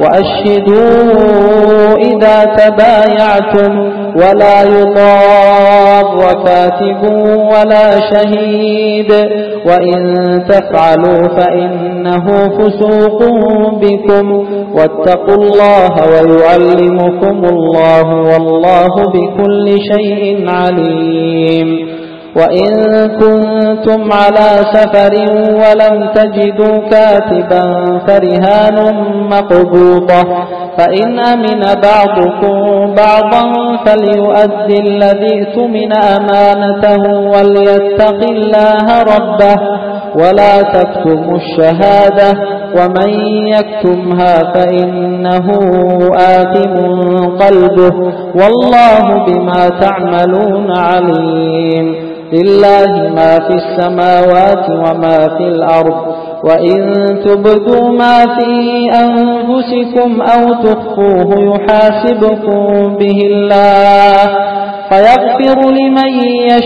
وأشهدوا إذا تبايعتم ولا يضار كاتب ولا شهيد وإن تفعلوا فإنه فسوق بكم واتقوا الله ويعلمكم الله والله بكل شيء عليم. وإن كنتم على سفر ولم تجدوا كاتبا فرهان مقبوضة فإن أمن بعضكم بعضا فليؤدي الذي اؤتمن أمانته وليتق الله ربه ولا تكتموا الشهادة ومن يكتمها فإنه آثم قلبه والله بما تعملون عليم. لله ما في السماوات وما في الأرض وإن تبدوا ما في أنفسكم أو تخفوه يحاسبكم به الله فيغفر لمن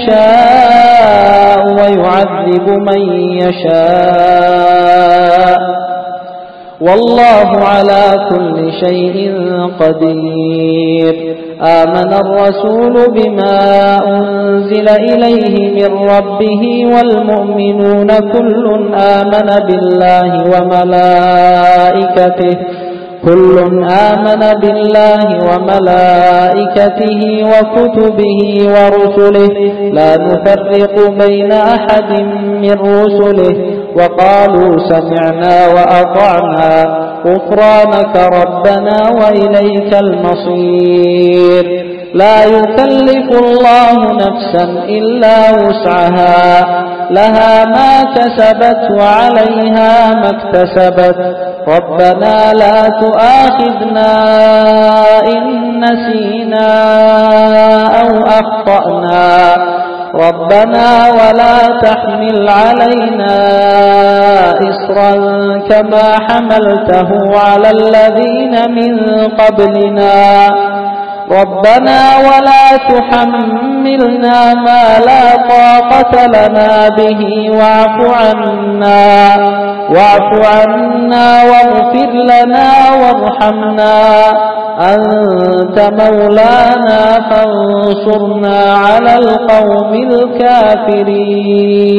يشاء ويعذب من يشاء والله على كل شيء قدير. آمن الرسول بما أنزل إليه من ربه والمؤمنون كل آمن بالله وملائكته كل آمن بالله وملائكته وكتبه ورسله لا نفرق بين أحد من رسله وقالوا سمعنا وأطعنا غفرانك ربنا وإليك المصير. لا يكلف الله نفسا إلا وسعها لها ما كسبت وعليها ما اكتسبت ربنا لا تؤاخذنا إن نسينا أو أخطأنا ربنا ولا تحمل علينا إصرا كما حملته على الذين من قبلنا ربنا ولا تحملنا ما لا طاقة لنا به واعف عنا واعف عنا واغفر لنا وارحمنا أنت مولانا فانصرنا على القوم الكافرين.